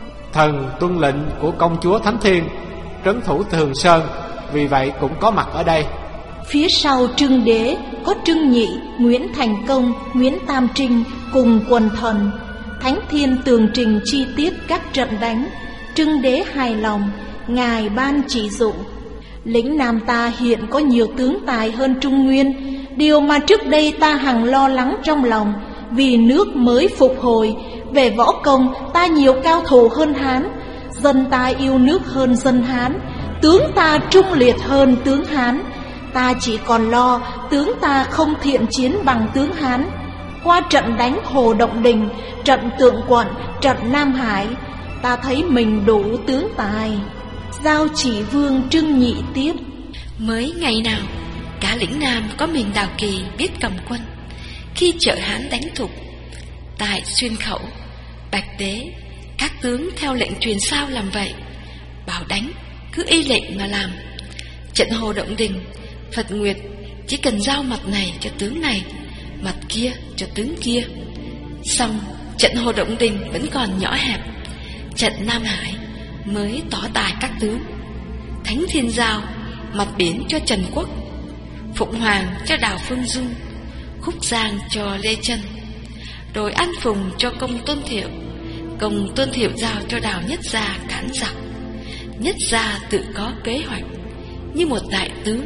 [SPEAKER 5] thần tuân lệnh của công chúa Thánh Thiên, trấn thủ Thường Sơn, vì vậy cũng có mặt ở đây.
[SPEAKER 1] Phía sau Trưng Đế có Trưng Nhị, Nguyễn Thành Công, Nguyễn Tam Trinh cùng quần thần. Thánh Thiên tường trình chi tiết các trận đánh. Trưng Đế hài lòng, ngài ban chỉ dụ. Lĩnh Nam ta hiện có nhiều tướng tài hơn Trung Nguyên, điều mà trước đây ta hằng lo lắng trong lòng. Vì nước mới phục hồi, về võ công ta nhiều cao thủ hơn Hán, dân ta yêu nước hơn dân Hán, tướng ta trung liệt hơn tướng Hán. Ta chỉ còn lo tướng ta không thiện chiến bằng tướng Hán. Qua trận đánh Hồ Động Đình, trận Tượng Quận, trận Nam Hải, ta thấy mình đủ tướng tài. Giao Chỉ Vương Trưng Nhị tiếp:
[SPEAKER 6] Mới ngày nào cả lĩnh Nam có mình Đào Kỳ biết cầm quân. Khi chợ Hán đánh thục tại Xuyên Khẩu, Bạch Tế, các tướng theo lệnh truyền sao làm vậy. Bảo đánh cứ y lệnh mà làm. Trận Hồ Động Đình, Phật Nguyệt chỉ cần giao mặt này cho tướng này, mặt kia cho tướng kia. Xong trận Hồ Động Đình vẫn còn nhỏ hẹp. Trận Nam Hải mới tỏ tài các tướng. Thánh Thiên giao mặt biển cho Trần Quốc, Phụng Hoàng cho Đào Phương Dung, Khúc Giang cho Lê Chân, rồi An Phùng cho Công Tôn Thiệu, Công Tôn Thiệu giao cho Đào Nhất Gia cản giặc. Nhất Gia tự có kế hoạch như một đại tướng.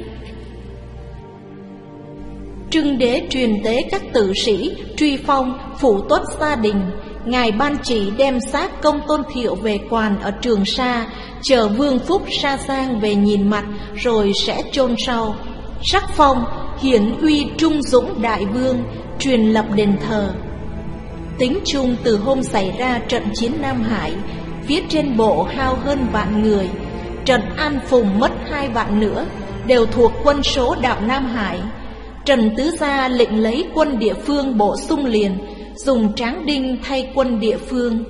[SPEAKER 1] Trưng Đế truyền tế các tử sĩ truy phong phủ tuất gia đình. Ngài ban chỉ đem xác Công Tôn Thiệu về quan ở Trường Sa, chờ Vương Phúc Sa Giang về nhìn mặt, rồi sẽ chôn sau. Sắc phong hiển uy trung dũng đại vương, truyền lập đền thờ. Tính chung từ hôm xảy ra trận chiến Nam Hải, phía trên bộ hao hơn vạn người, trận An Phùng mất hai vạn nữa, đều thuộc quân số đạo Nam Hải. Trần Tứ Gia lệnh lấy quân địa phương bổ sung liền, dùng Tráng Đinh thay quân địa phương.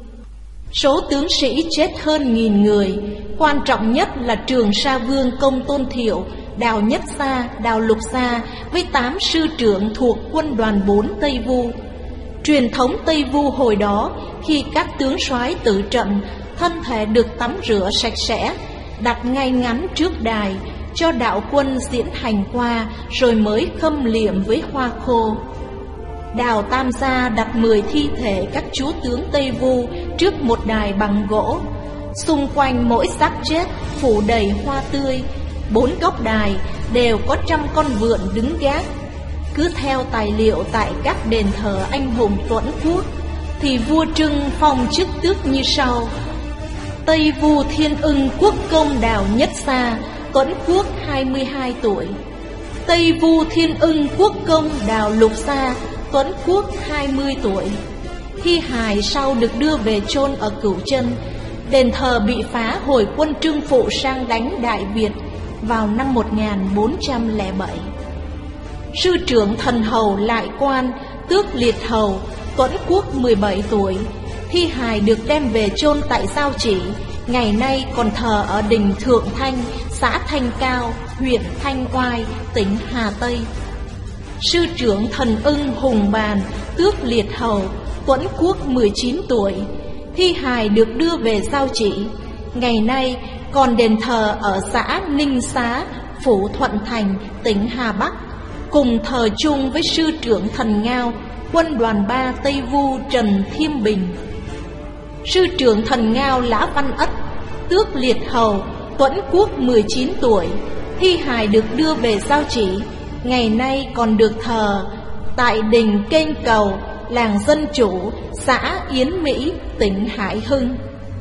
[SPEAKER 1] Số tướng sĩ chết hơn nghìn người. Quan trọng nhất là Trường Sa Vương Công Tôn Thiệu, Đào Nhất Gia, Đào Lục Gia với tám sư trưởng thuộc quân đoàn bốn Tây Vu. Truyền thống Tây Vu hồi đó, khi các tướng soái tử trận, thân thể được tắm rửa sạch sẽ, đặt ngay ngắn trước đài, cho đạo quân diễn hành qua, rồi mới khâm liệm với hoa khô. Đào Tam Gia đặt mười thi thể các chúa tướng Tây Vu trước một đài bằng gỗ, xung quanh mỗi xác chết phủ đầy hoa tươi. Bốn góc đài đều có trăm con vượn đứng gác. Cứ theo tài liệu tại các đền thờ anh hùng Tuẫn Quốc, thì vua Trưng phong chức tước như sau: Tây Vu Thiên Ưng Quốc Công Đào Nhất Gia, Tuẫn Quốc hai mươi hai tuổi. Tây Vu Thiên Ưng Quốc Công Đào Lục Gia, Tuẫn Quốc hai mươi tuổi. Thi hài sau được đưa về chôn ở Cửu Chân. Đền thờ bị phá hồi quân Trưng Phụ sang đánh Đại Việt vào năm một nghìn bốn trăm lẻ bảy. Sư trưởng Thần Hầu Lại Quan, tước Liệt Hầu, Tuẫn Quốc mười bảy tuổi. Thi hài được đem về chôn tại Giao Chỉ, ngày nay còn thờ ở đình Thượng Thanh, xã Thanh Cao, huyện Thanh Oai, tỉnh Hà Tây. Sư trưởng Thần Ưng Hùng Bàn, tước Liệt Hầu, Tuẫn Quốc mười chín tuổi. Thi hài được đưa về Giao Chỉ, ngày nay còn đền thờ ở xã Ninh Xá, phủ Thuận Thành, tỉnh Hà Bắc, cùng thờ chung với sư trưởng Thần Ngao, quân đoàn ba Tây Vu Trần Thiêm Bình. Sư trưởng Thần Ngao Lã Văn Ất, tước Liệt Hầu, Tuẫn Quốc mười chín tuổi. Thi hài được đưa về Giao Chỉ, ngày nay còn được thờ tại đình Kênh Cầu, làng Dân Chủ, xã Yến Mỹ, tỉnh Hải Hưng.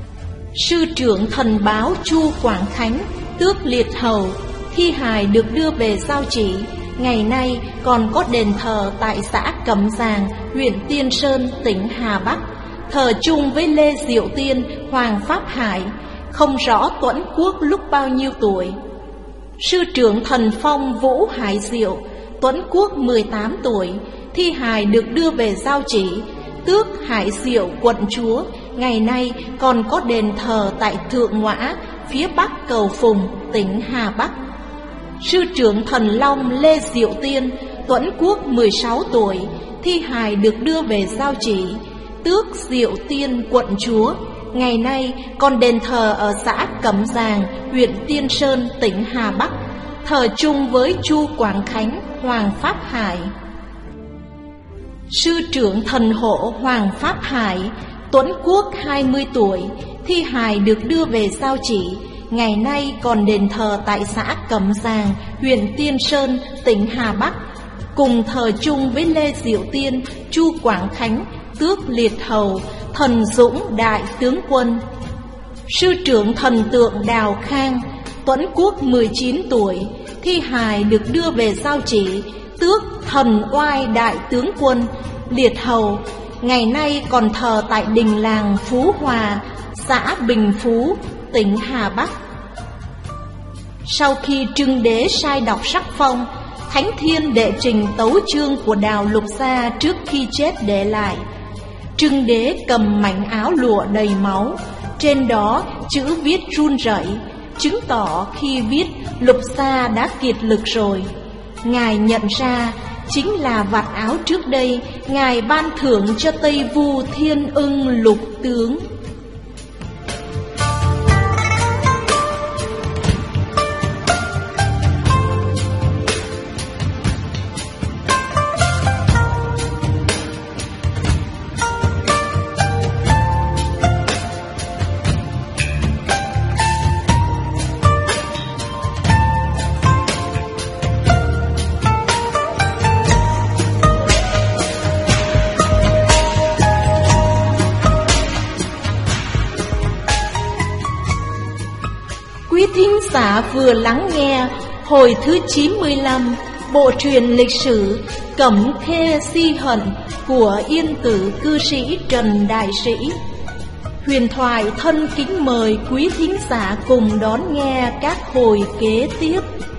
[SPEAKER 1] Sư trưởng Thần Báo Chu Quảng Khánh, tước Liệt Hầu. Thi hài được đưa về Giao Chỉ, ngày nay còn có đền thờ tại xã Cẩm Giàng, huyện Tiên Sơn, tỉnh Hà Bắc, thờ chung với Lê Diệu Tiên, Hoàng Pháp Hải. Không rõ Tuẫn Quốc lúc bao nhiêu tuổi. Sư trưởng Thần Phong Vũ Hải Diệu, Tuẫn Quốc mười tám tuổi. Thi hài được đưa về Giao Chỉ, tước Hải Diệu quận chúa, ngày nay còn có đền thờ tại Thượng Ngoã, phía bắc Cầu Phùng, tỉnh Hà Bắc. Sư trưởng Thần Long Lê Diệu Tiên, Tuẫn Quốc mười sáu tuổi. Thi hài được đưa về Giao Chỉ, tước Diệu Tiên quận chúa, ngày nay còn đền thờ ở xã Cẩm Giàng, huyện Tiên Sơn, tỉnh Hà Bắc, thờ chung với Chu Quảng Khánh, Hoàng Pháp Hải. Sư trưởng thần hộ Hoàng Pháp Hải, Tuấn Quốc hai mươi tuổi, thi hài được đưa về Giao Chỉ, ngày nay còn đền thờ tại xã Cẩm Giàng, huyện Tiên Sơn, tỉnh Hà Bắc, cùng thờ chung với Lê Diệu Tiên, Chu Quảng Khánh, tước liệt hầu, Thần Dũng đại tướng quân. Sư trưởng thần tượng Đào Khang, Tuấn Quốc mười chín tuổi, thi hài được đưa về Giao Chỉ, tước Thần Oai đại tướng quân, liệt hầu, ngày nay còn thờ tại đình làng Phú Hòa, xã Bình Phú, tỉnh Hà Bắc. Sau khi Trưng Đế sai đọc sắc phong, Thánh Thiên đệ trình tấu chương của Đào Lục Gia trước khi chết để lại. Trưng Đế cầm mảnh áo lụa đầy máu, trên đó chữ viết run rẩy, chứng tỏ khi viết Lục Gia đã kiệt lực rồi. Ngài nhận ra chính là vạt áo trước đây Ngài ban thưởng cho Tây Vu Thiên Ưng lục tướng. Quý thính giả vừa lắng nghe hồi thứ chín mươi lăm bộ truyện lịch sử Cẩm Khê Si Hận của Yên Tử cư sĩ Trần Đại Sĩ. Huyền Thoại thân kính mời quý thính giả cùng đón nghe các hồi kế tiếp.